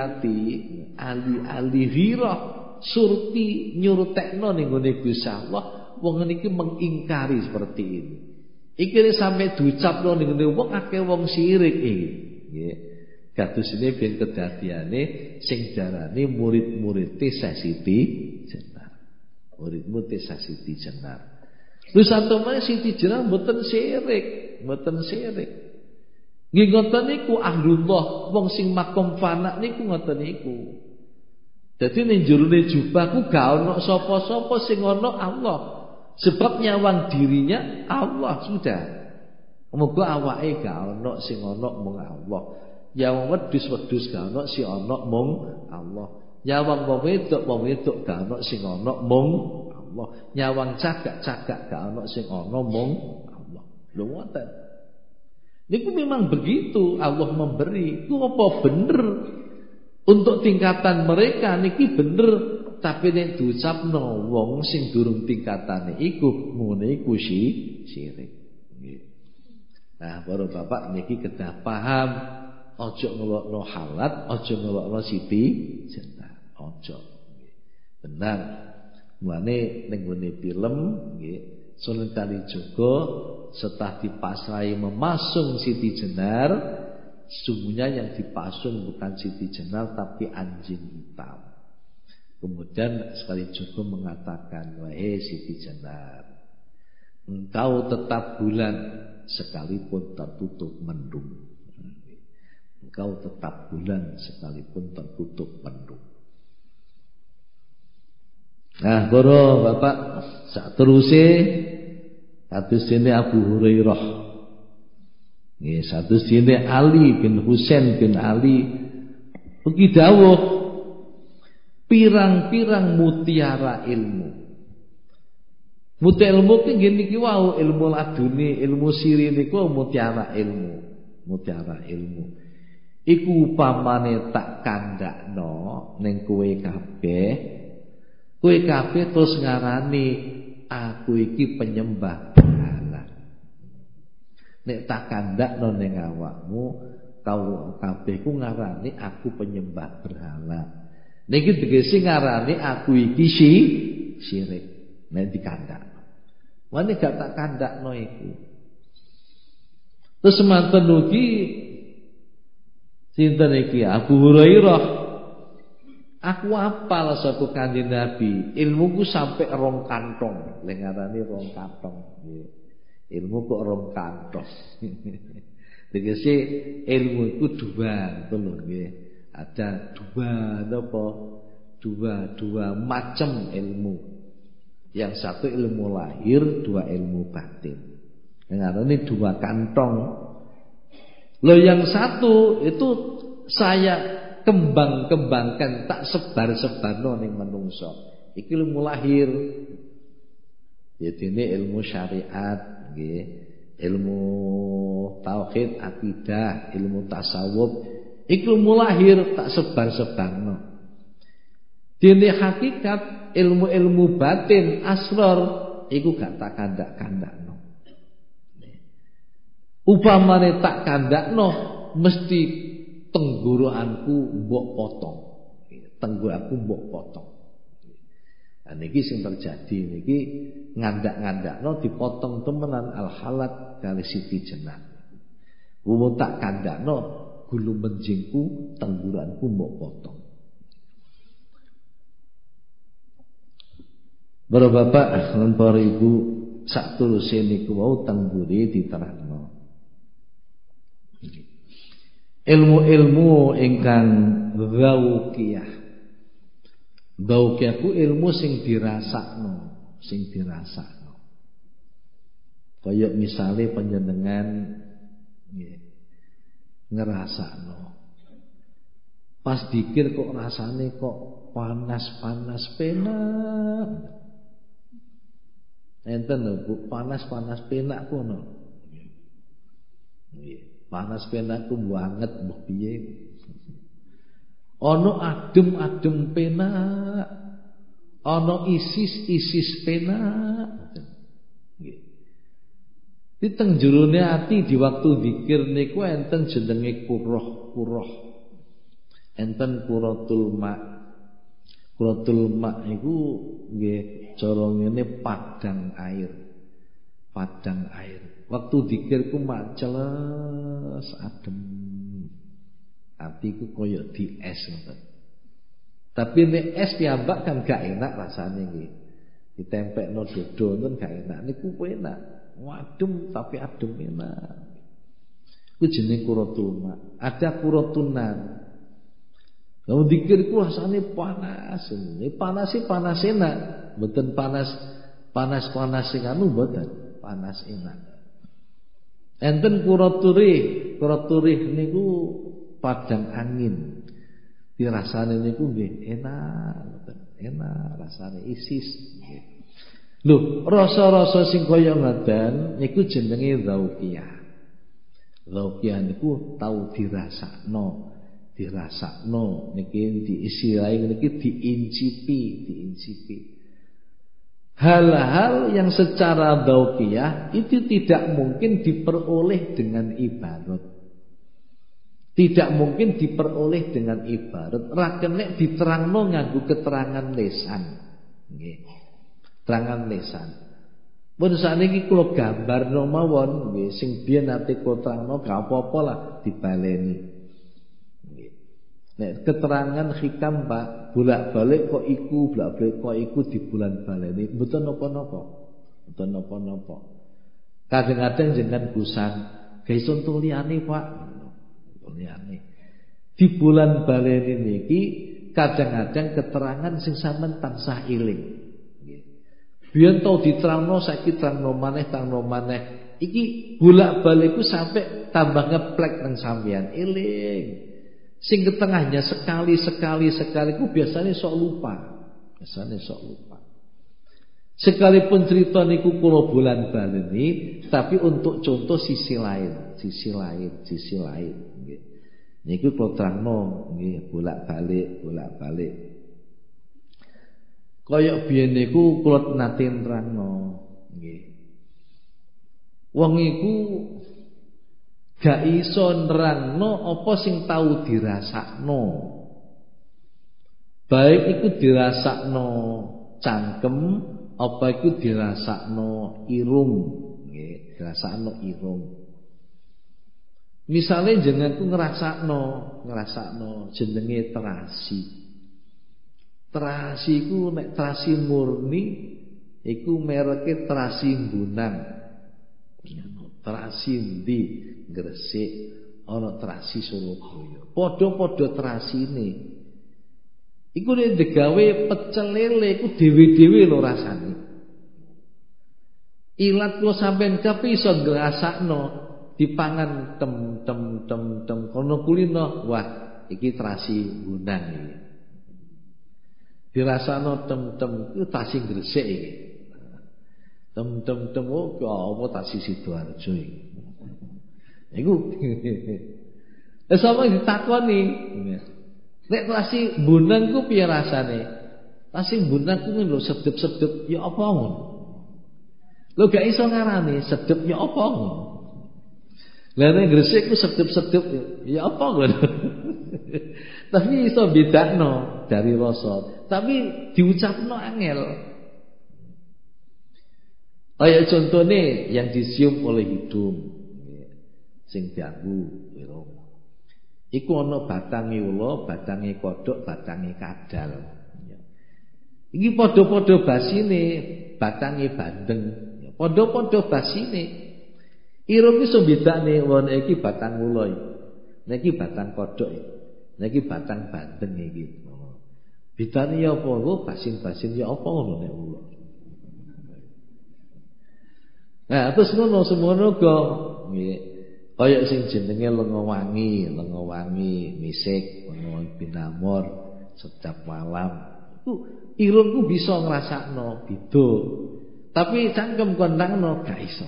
ali-ali ghirah, surti nyurutekno ning gone Gusti Allah, wong niki mengingkari seperti ini. Iki sampe diucapno ning gone wong akeh wong syirik iki, nggih. Kados ini ben kedadiane sing darani murid-murid Syekh Siti Jenar. Murid Syekh Siti Jenar. Lho santomane Siti Jenar mboten syirik, mboten syirik. Nggih ngoten niku ahlullah, wong sing makom fana niku ngoten niku. Dadi ning jerone jubah ku gak ono sapa-sapa sing ono Allah. Sebab nyawang dirinya Allah sudah. Muga awake gak ono sing ono mung Allah. Nyawang wedhus gak ono sing ono mung Allah. Nyawang wong wedok gak ono sing ono mung Allah. Nyawang cagak gak ono sing ono mung Allah. Lho ngoten. Niku memang begitu Allah memberi. Itu apa bener? Untuk tingkatan mereka niki bener, tapi nek diucapno wong sing durung tingkatane iku ngene iku syirik. Nah, para bapak niki kedah paham, aja ngelokno halat, aja ngelokno Siti Jenar. Aja. Benar. Mulane ning ngene film nggih, Sunan Kalijaga setelah dipasrai memasung Siti Jenar, sesungguhnya yang dipasung bukan Siti Jenar tapi anjing hitam. Kemudian sekali juga mengatakan, wahai Siti Jenar, engkau tetap bulan sekalipun tertutup mendung. Engkau tetap bulan sekalipun tertutup mendung. Nah, para bapak, sak teruse kados dene Abu Hurairah. Nggih, satus dene Ali bin Husain bin Ali ugi dawuh pirang-pirang mutiara ilmu. Mutiara ilmu ki nggih niki wau ilmu laduni, ilmu siri niku mutiara ilmu. Mutiara ilmu. Iku upamane tak kandakno ning kowe kabeh. Kowe kabeh terus ngarani aku iki penyembah berhala. Nek tak kandakno ning awakmu, kau kabeh ku ngarani aku penyembah berhala. Niki tegese ngarani aku iki syirik. Nek dikandakno. Wani gak tak kandakno iku. Terus semanten ugi sinten iki Abu Hurairah. Aku apal saka Kanjeng Nabi, ilmuku sampai rong kantong, lek ngarani rong kantong. Ilmu kok rong kantong. Tegese ilmu iku dua, ngono nggih. Ada dua napa? Dua macam ilmu. Yang satu ilmu lahir, dua ilmu batin. Ngarani dua kantong. Loh yang satu itu saya kembang-kembangkan, tak sebar-sebarno ning manungsa. Iki ilmu lahir. Yadine ilmu syariat nggih, ilmu tauhid, akidah, ilmu tasawuf. Iki ilmu lahir tak sebar-sebarno. Dene hakikat ilmu-ilmu batin asrar iku gak tak kandak-kandakno. Upamane tak kandakno mesti tenggorokanku mbok potong. Tenggorokanku mbok potong. Nah niki sing terjadi niki ngandak-ngandakno dipotong temenan al-halat kali Siti Jenar. Wong tak kandakno gulu menjingku tenggorokanku mbok potong. Para bapak lan para ibu sak tuluse niku wau tenggure diterangno. Ilmu-ilmu ingkang dzauqiyah. Dzauqiyah ku ilmu sing dirasakno. sing dirasakno. Kaya misale panjenengan ngerasakno. Pas dikir kok rasane kok panas-panas penak. Enten lho Bu, panas-panas penak kono. Panas penak ku banget mbah piye. Ana adem-adem penak. Ana isis-isis penak. Nggih. Di teng jerone ati di waktu zikir niku enten jenenge kuroh. Enten kuratul ma'. Kuratul ma' iku nggih cara ngene padang air. Padang air. Waktu zikir ku mak jelas adem. Atiku koyo di es ngoten. Tapi nek es piyambak kan gak enak rasane nggih. Ditempelno dodo ngoten gak enak. Niku enak. Adem tapi adem enak. Ku jenenge kuratul ma'. Ada kuratunan. Kalau zikir ku rasane panas. Ini panas enak. Mboten panas sing anu mboten. Panas enak. Enten kuraturih niku padang angin. Dirasane niku nggih enak, mboten enak rasane isis nggih. Lho, rasa-rasa sing kaya ngaten niku jenenge dzauqiyah. Dzauqiyah niku tau dirasakno niki diisilahi niki diincipi. Hal-hal yang secara dzauqiyah itu tidak mungkin diperoleh dengan ibarat. Tidak mungkin diperoleh dengan ibarat. Ra kenek diterangno nganggo keterangan lisan. Nggih. Terangan lisan. Mun sakniki kula gambarno mawon nggih sing biyen nate kula terangno gak apa-apa lah dibaleni. Nggih. Nek keterangan hikam Pak bolak-balik kok iku di bulan baleni mboten napa-napa. Kadang-kadang jenengan bosan, gawe contoh liyane Pak. Liyane. Di bulan baleni niki kadang-kadang keterangan sing sampean tansah eling. Nggih. Biyen tau diterangno saiki terangno maneh. Iki bolak-balik ku sampai tambah ngeplek nang sampean eling. Sing ketengahnya sekali ku biasanya sok lupa. Sekalipun cerita niku kula bulan baleni, tapi untuk contoh sisi lain nggih. Niku kula terangno nggih bolak-balik. Kaya biyen niku kula nate nerangno nggih. Wong iku gak iso nerangno apa sing tau dirasakno. Baik iku dirasakno cangkem, apa iku dirasakno irung, nggih, dirasakno irung. Misale jenengan ku ngrasakno jenenge terasi. Terasi iku nek terasi murni iku mereke terasi Bunang. Terasi ndi Gresik, ana terasi Surabaya. Padha-padha terasine. Iku nek digawe pecel lele iku dhewe-dhewe lho rasane. Ilat kula sampean kape iso ngrasakno dipangan tem kono kulino, wah iki terasi Bunang iki. Dirasakno tem iku terasi Gresik iki. Tem oh apa terasi Sidoarjo iki. Iku sama ditakoni. Nek terasi Bunang ku piye rasane? Terasi Bunang ku lho sedep-sedep ya apa ngono. Lho gak iso ngarani sedep ya apa ngono. Lah nek Gresik ku sedep-sedep ya apa ngono. Tapi iso bedakno dari rasa, tapi diucapno angel. Kayak contohnya yang disium oleh hidung. Sing dianggo irung. Iku ana batange ula, batange kodhok, batange kadal. Iki padha-padha basine, batange bandeng. Padha-padha basine. Irung iso bedakne wong iki batang ula iki. Niki batang kodhok iki. Niki batang bandeng iki. Bedane ya apa? Basin-basin ya apa ngono nek ula. Nah, terus ngono semono go nggih. Kaya sing jenenge lenga wangi misik, lenga binamor setiap malam. Irungku bisa ngrasakno beda. Tapi cangkem kondangno gak iso.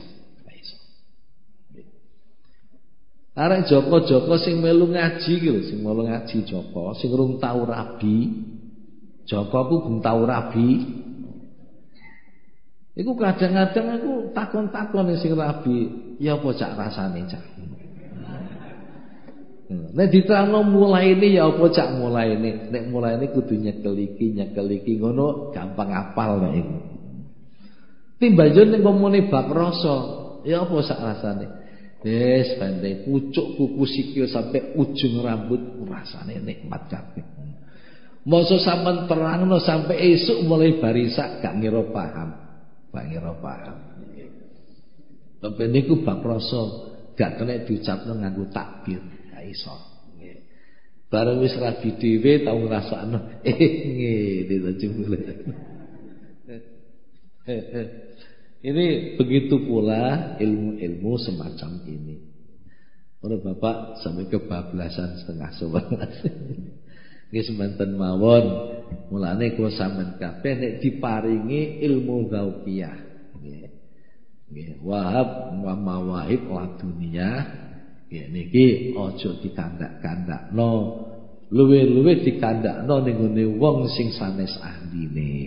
Arek Joko sing melu ngaji iki lho, sing melu ngaji Joko, sing urung tau rabi. Joko ku belum tau rabi. Iku kadang-kadang aku takon-takon sing rabi, ya apa cak rasane cak. Nek diterangno mulaine ya apa cak mulaine. Nek mulaine kudu nyekel iki ngono gampang apal nek iku. Timbanjur ning komune bab rasa, ya apa sak rasane. Wis bandhe pucuk kuku sikil sampai ujung rambut rasane nikmat kabeh. Mosok sampean terangno sampai esuk mulai barisak gak ngira paham. Tapi niku bab rasa gak kena diucapno nganggo takbir, gak iso. Nggih. Bareng wis rabi dhewe tau ngrasakno, ngene to jebule. Ini begitu pula ilmu-ilmu semacam ini. Ora Bapak sampai kebablasan 10:30. Nggih semanten mawon. Mulane kula sampean kabeh nek diparingi ilmu dzauqiyah. Nggih. Nggih, wahab wa mawahib ladunia. Nggih niki aja dikandak-kandakno. Luwih-luwih dikandakno ning gone wong sing sanes ahline.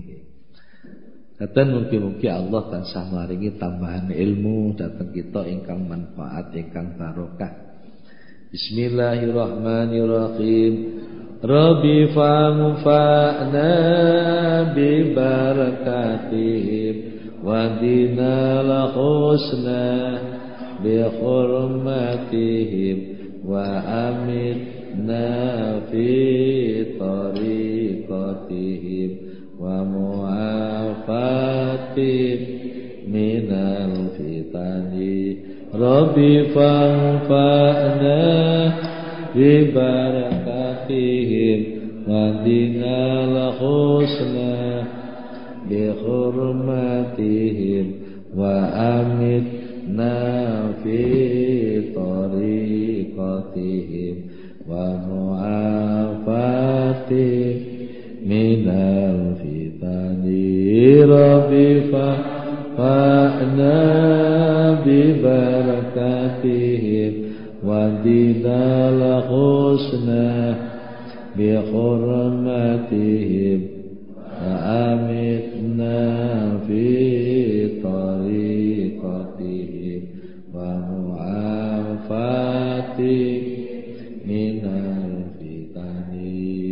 Kata mugi-mugi Allah tansah maringi tambahan ilmu dhateng kita ingkang manfaat ingkang barokah. Bismillahirrahmanirrahim. Rabbi fanfa'na bi barakatihim wa dinal husna bi hurmatihim wa amitna fi tariqatihim wa mu'afatihim minal fitani. Rabbi fanfa'na bi barakatihim wa dinal husna bi hurmatihim wa amitna fi tariqatihim wa mu'afatihim minal fitani. Rabbi fa'na bi barakatihim wa dinal husna bi hurmatihim wa amitna fi tariqatihim wa mu'afatihim minal fitani.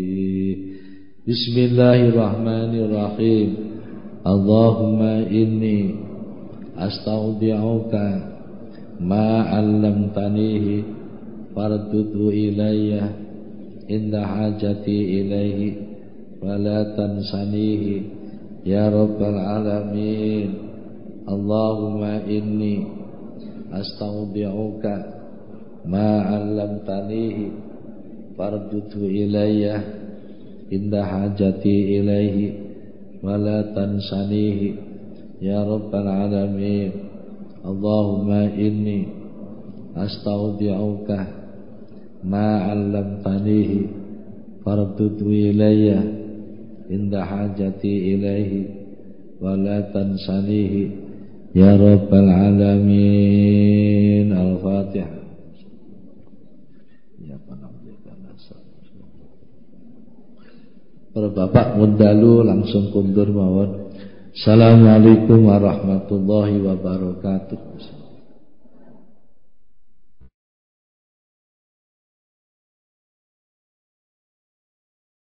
Bismillahirrahmanirrahim. Allahumma inni astaudi'uka ma 'allamtanihi fardudhu ilayya inda hajati ilaihi wa la tansanihi ya rabbal alamin. Allahumma inni astaudi'uka ma 'allamtanihi fardudhu ilayya inda hajati ilaihi wa la tansanihi ya rabbal alamin. Allahumma inni astaudi'uka ma 'allamtanihi fardudhu ilayya inda hajati ilaihi wa la tansanihi ya rabbal alamin. Al-Fatihah. Para bapak mundalu langsung kundur mawon. Assalamualaikum warahmatullahi wabarakatuh.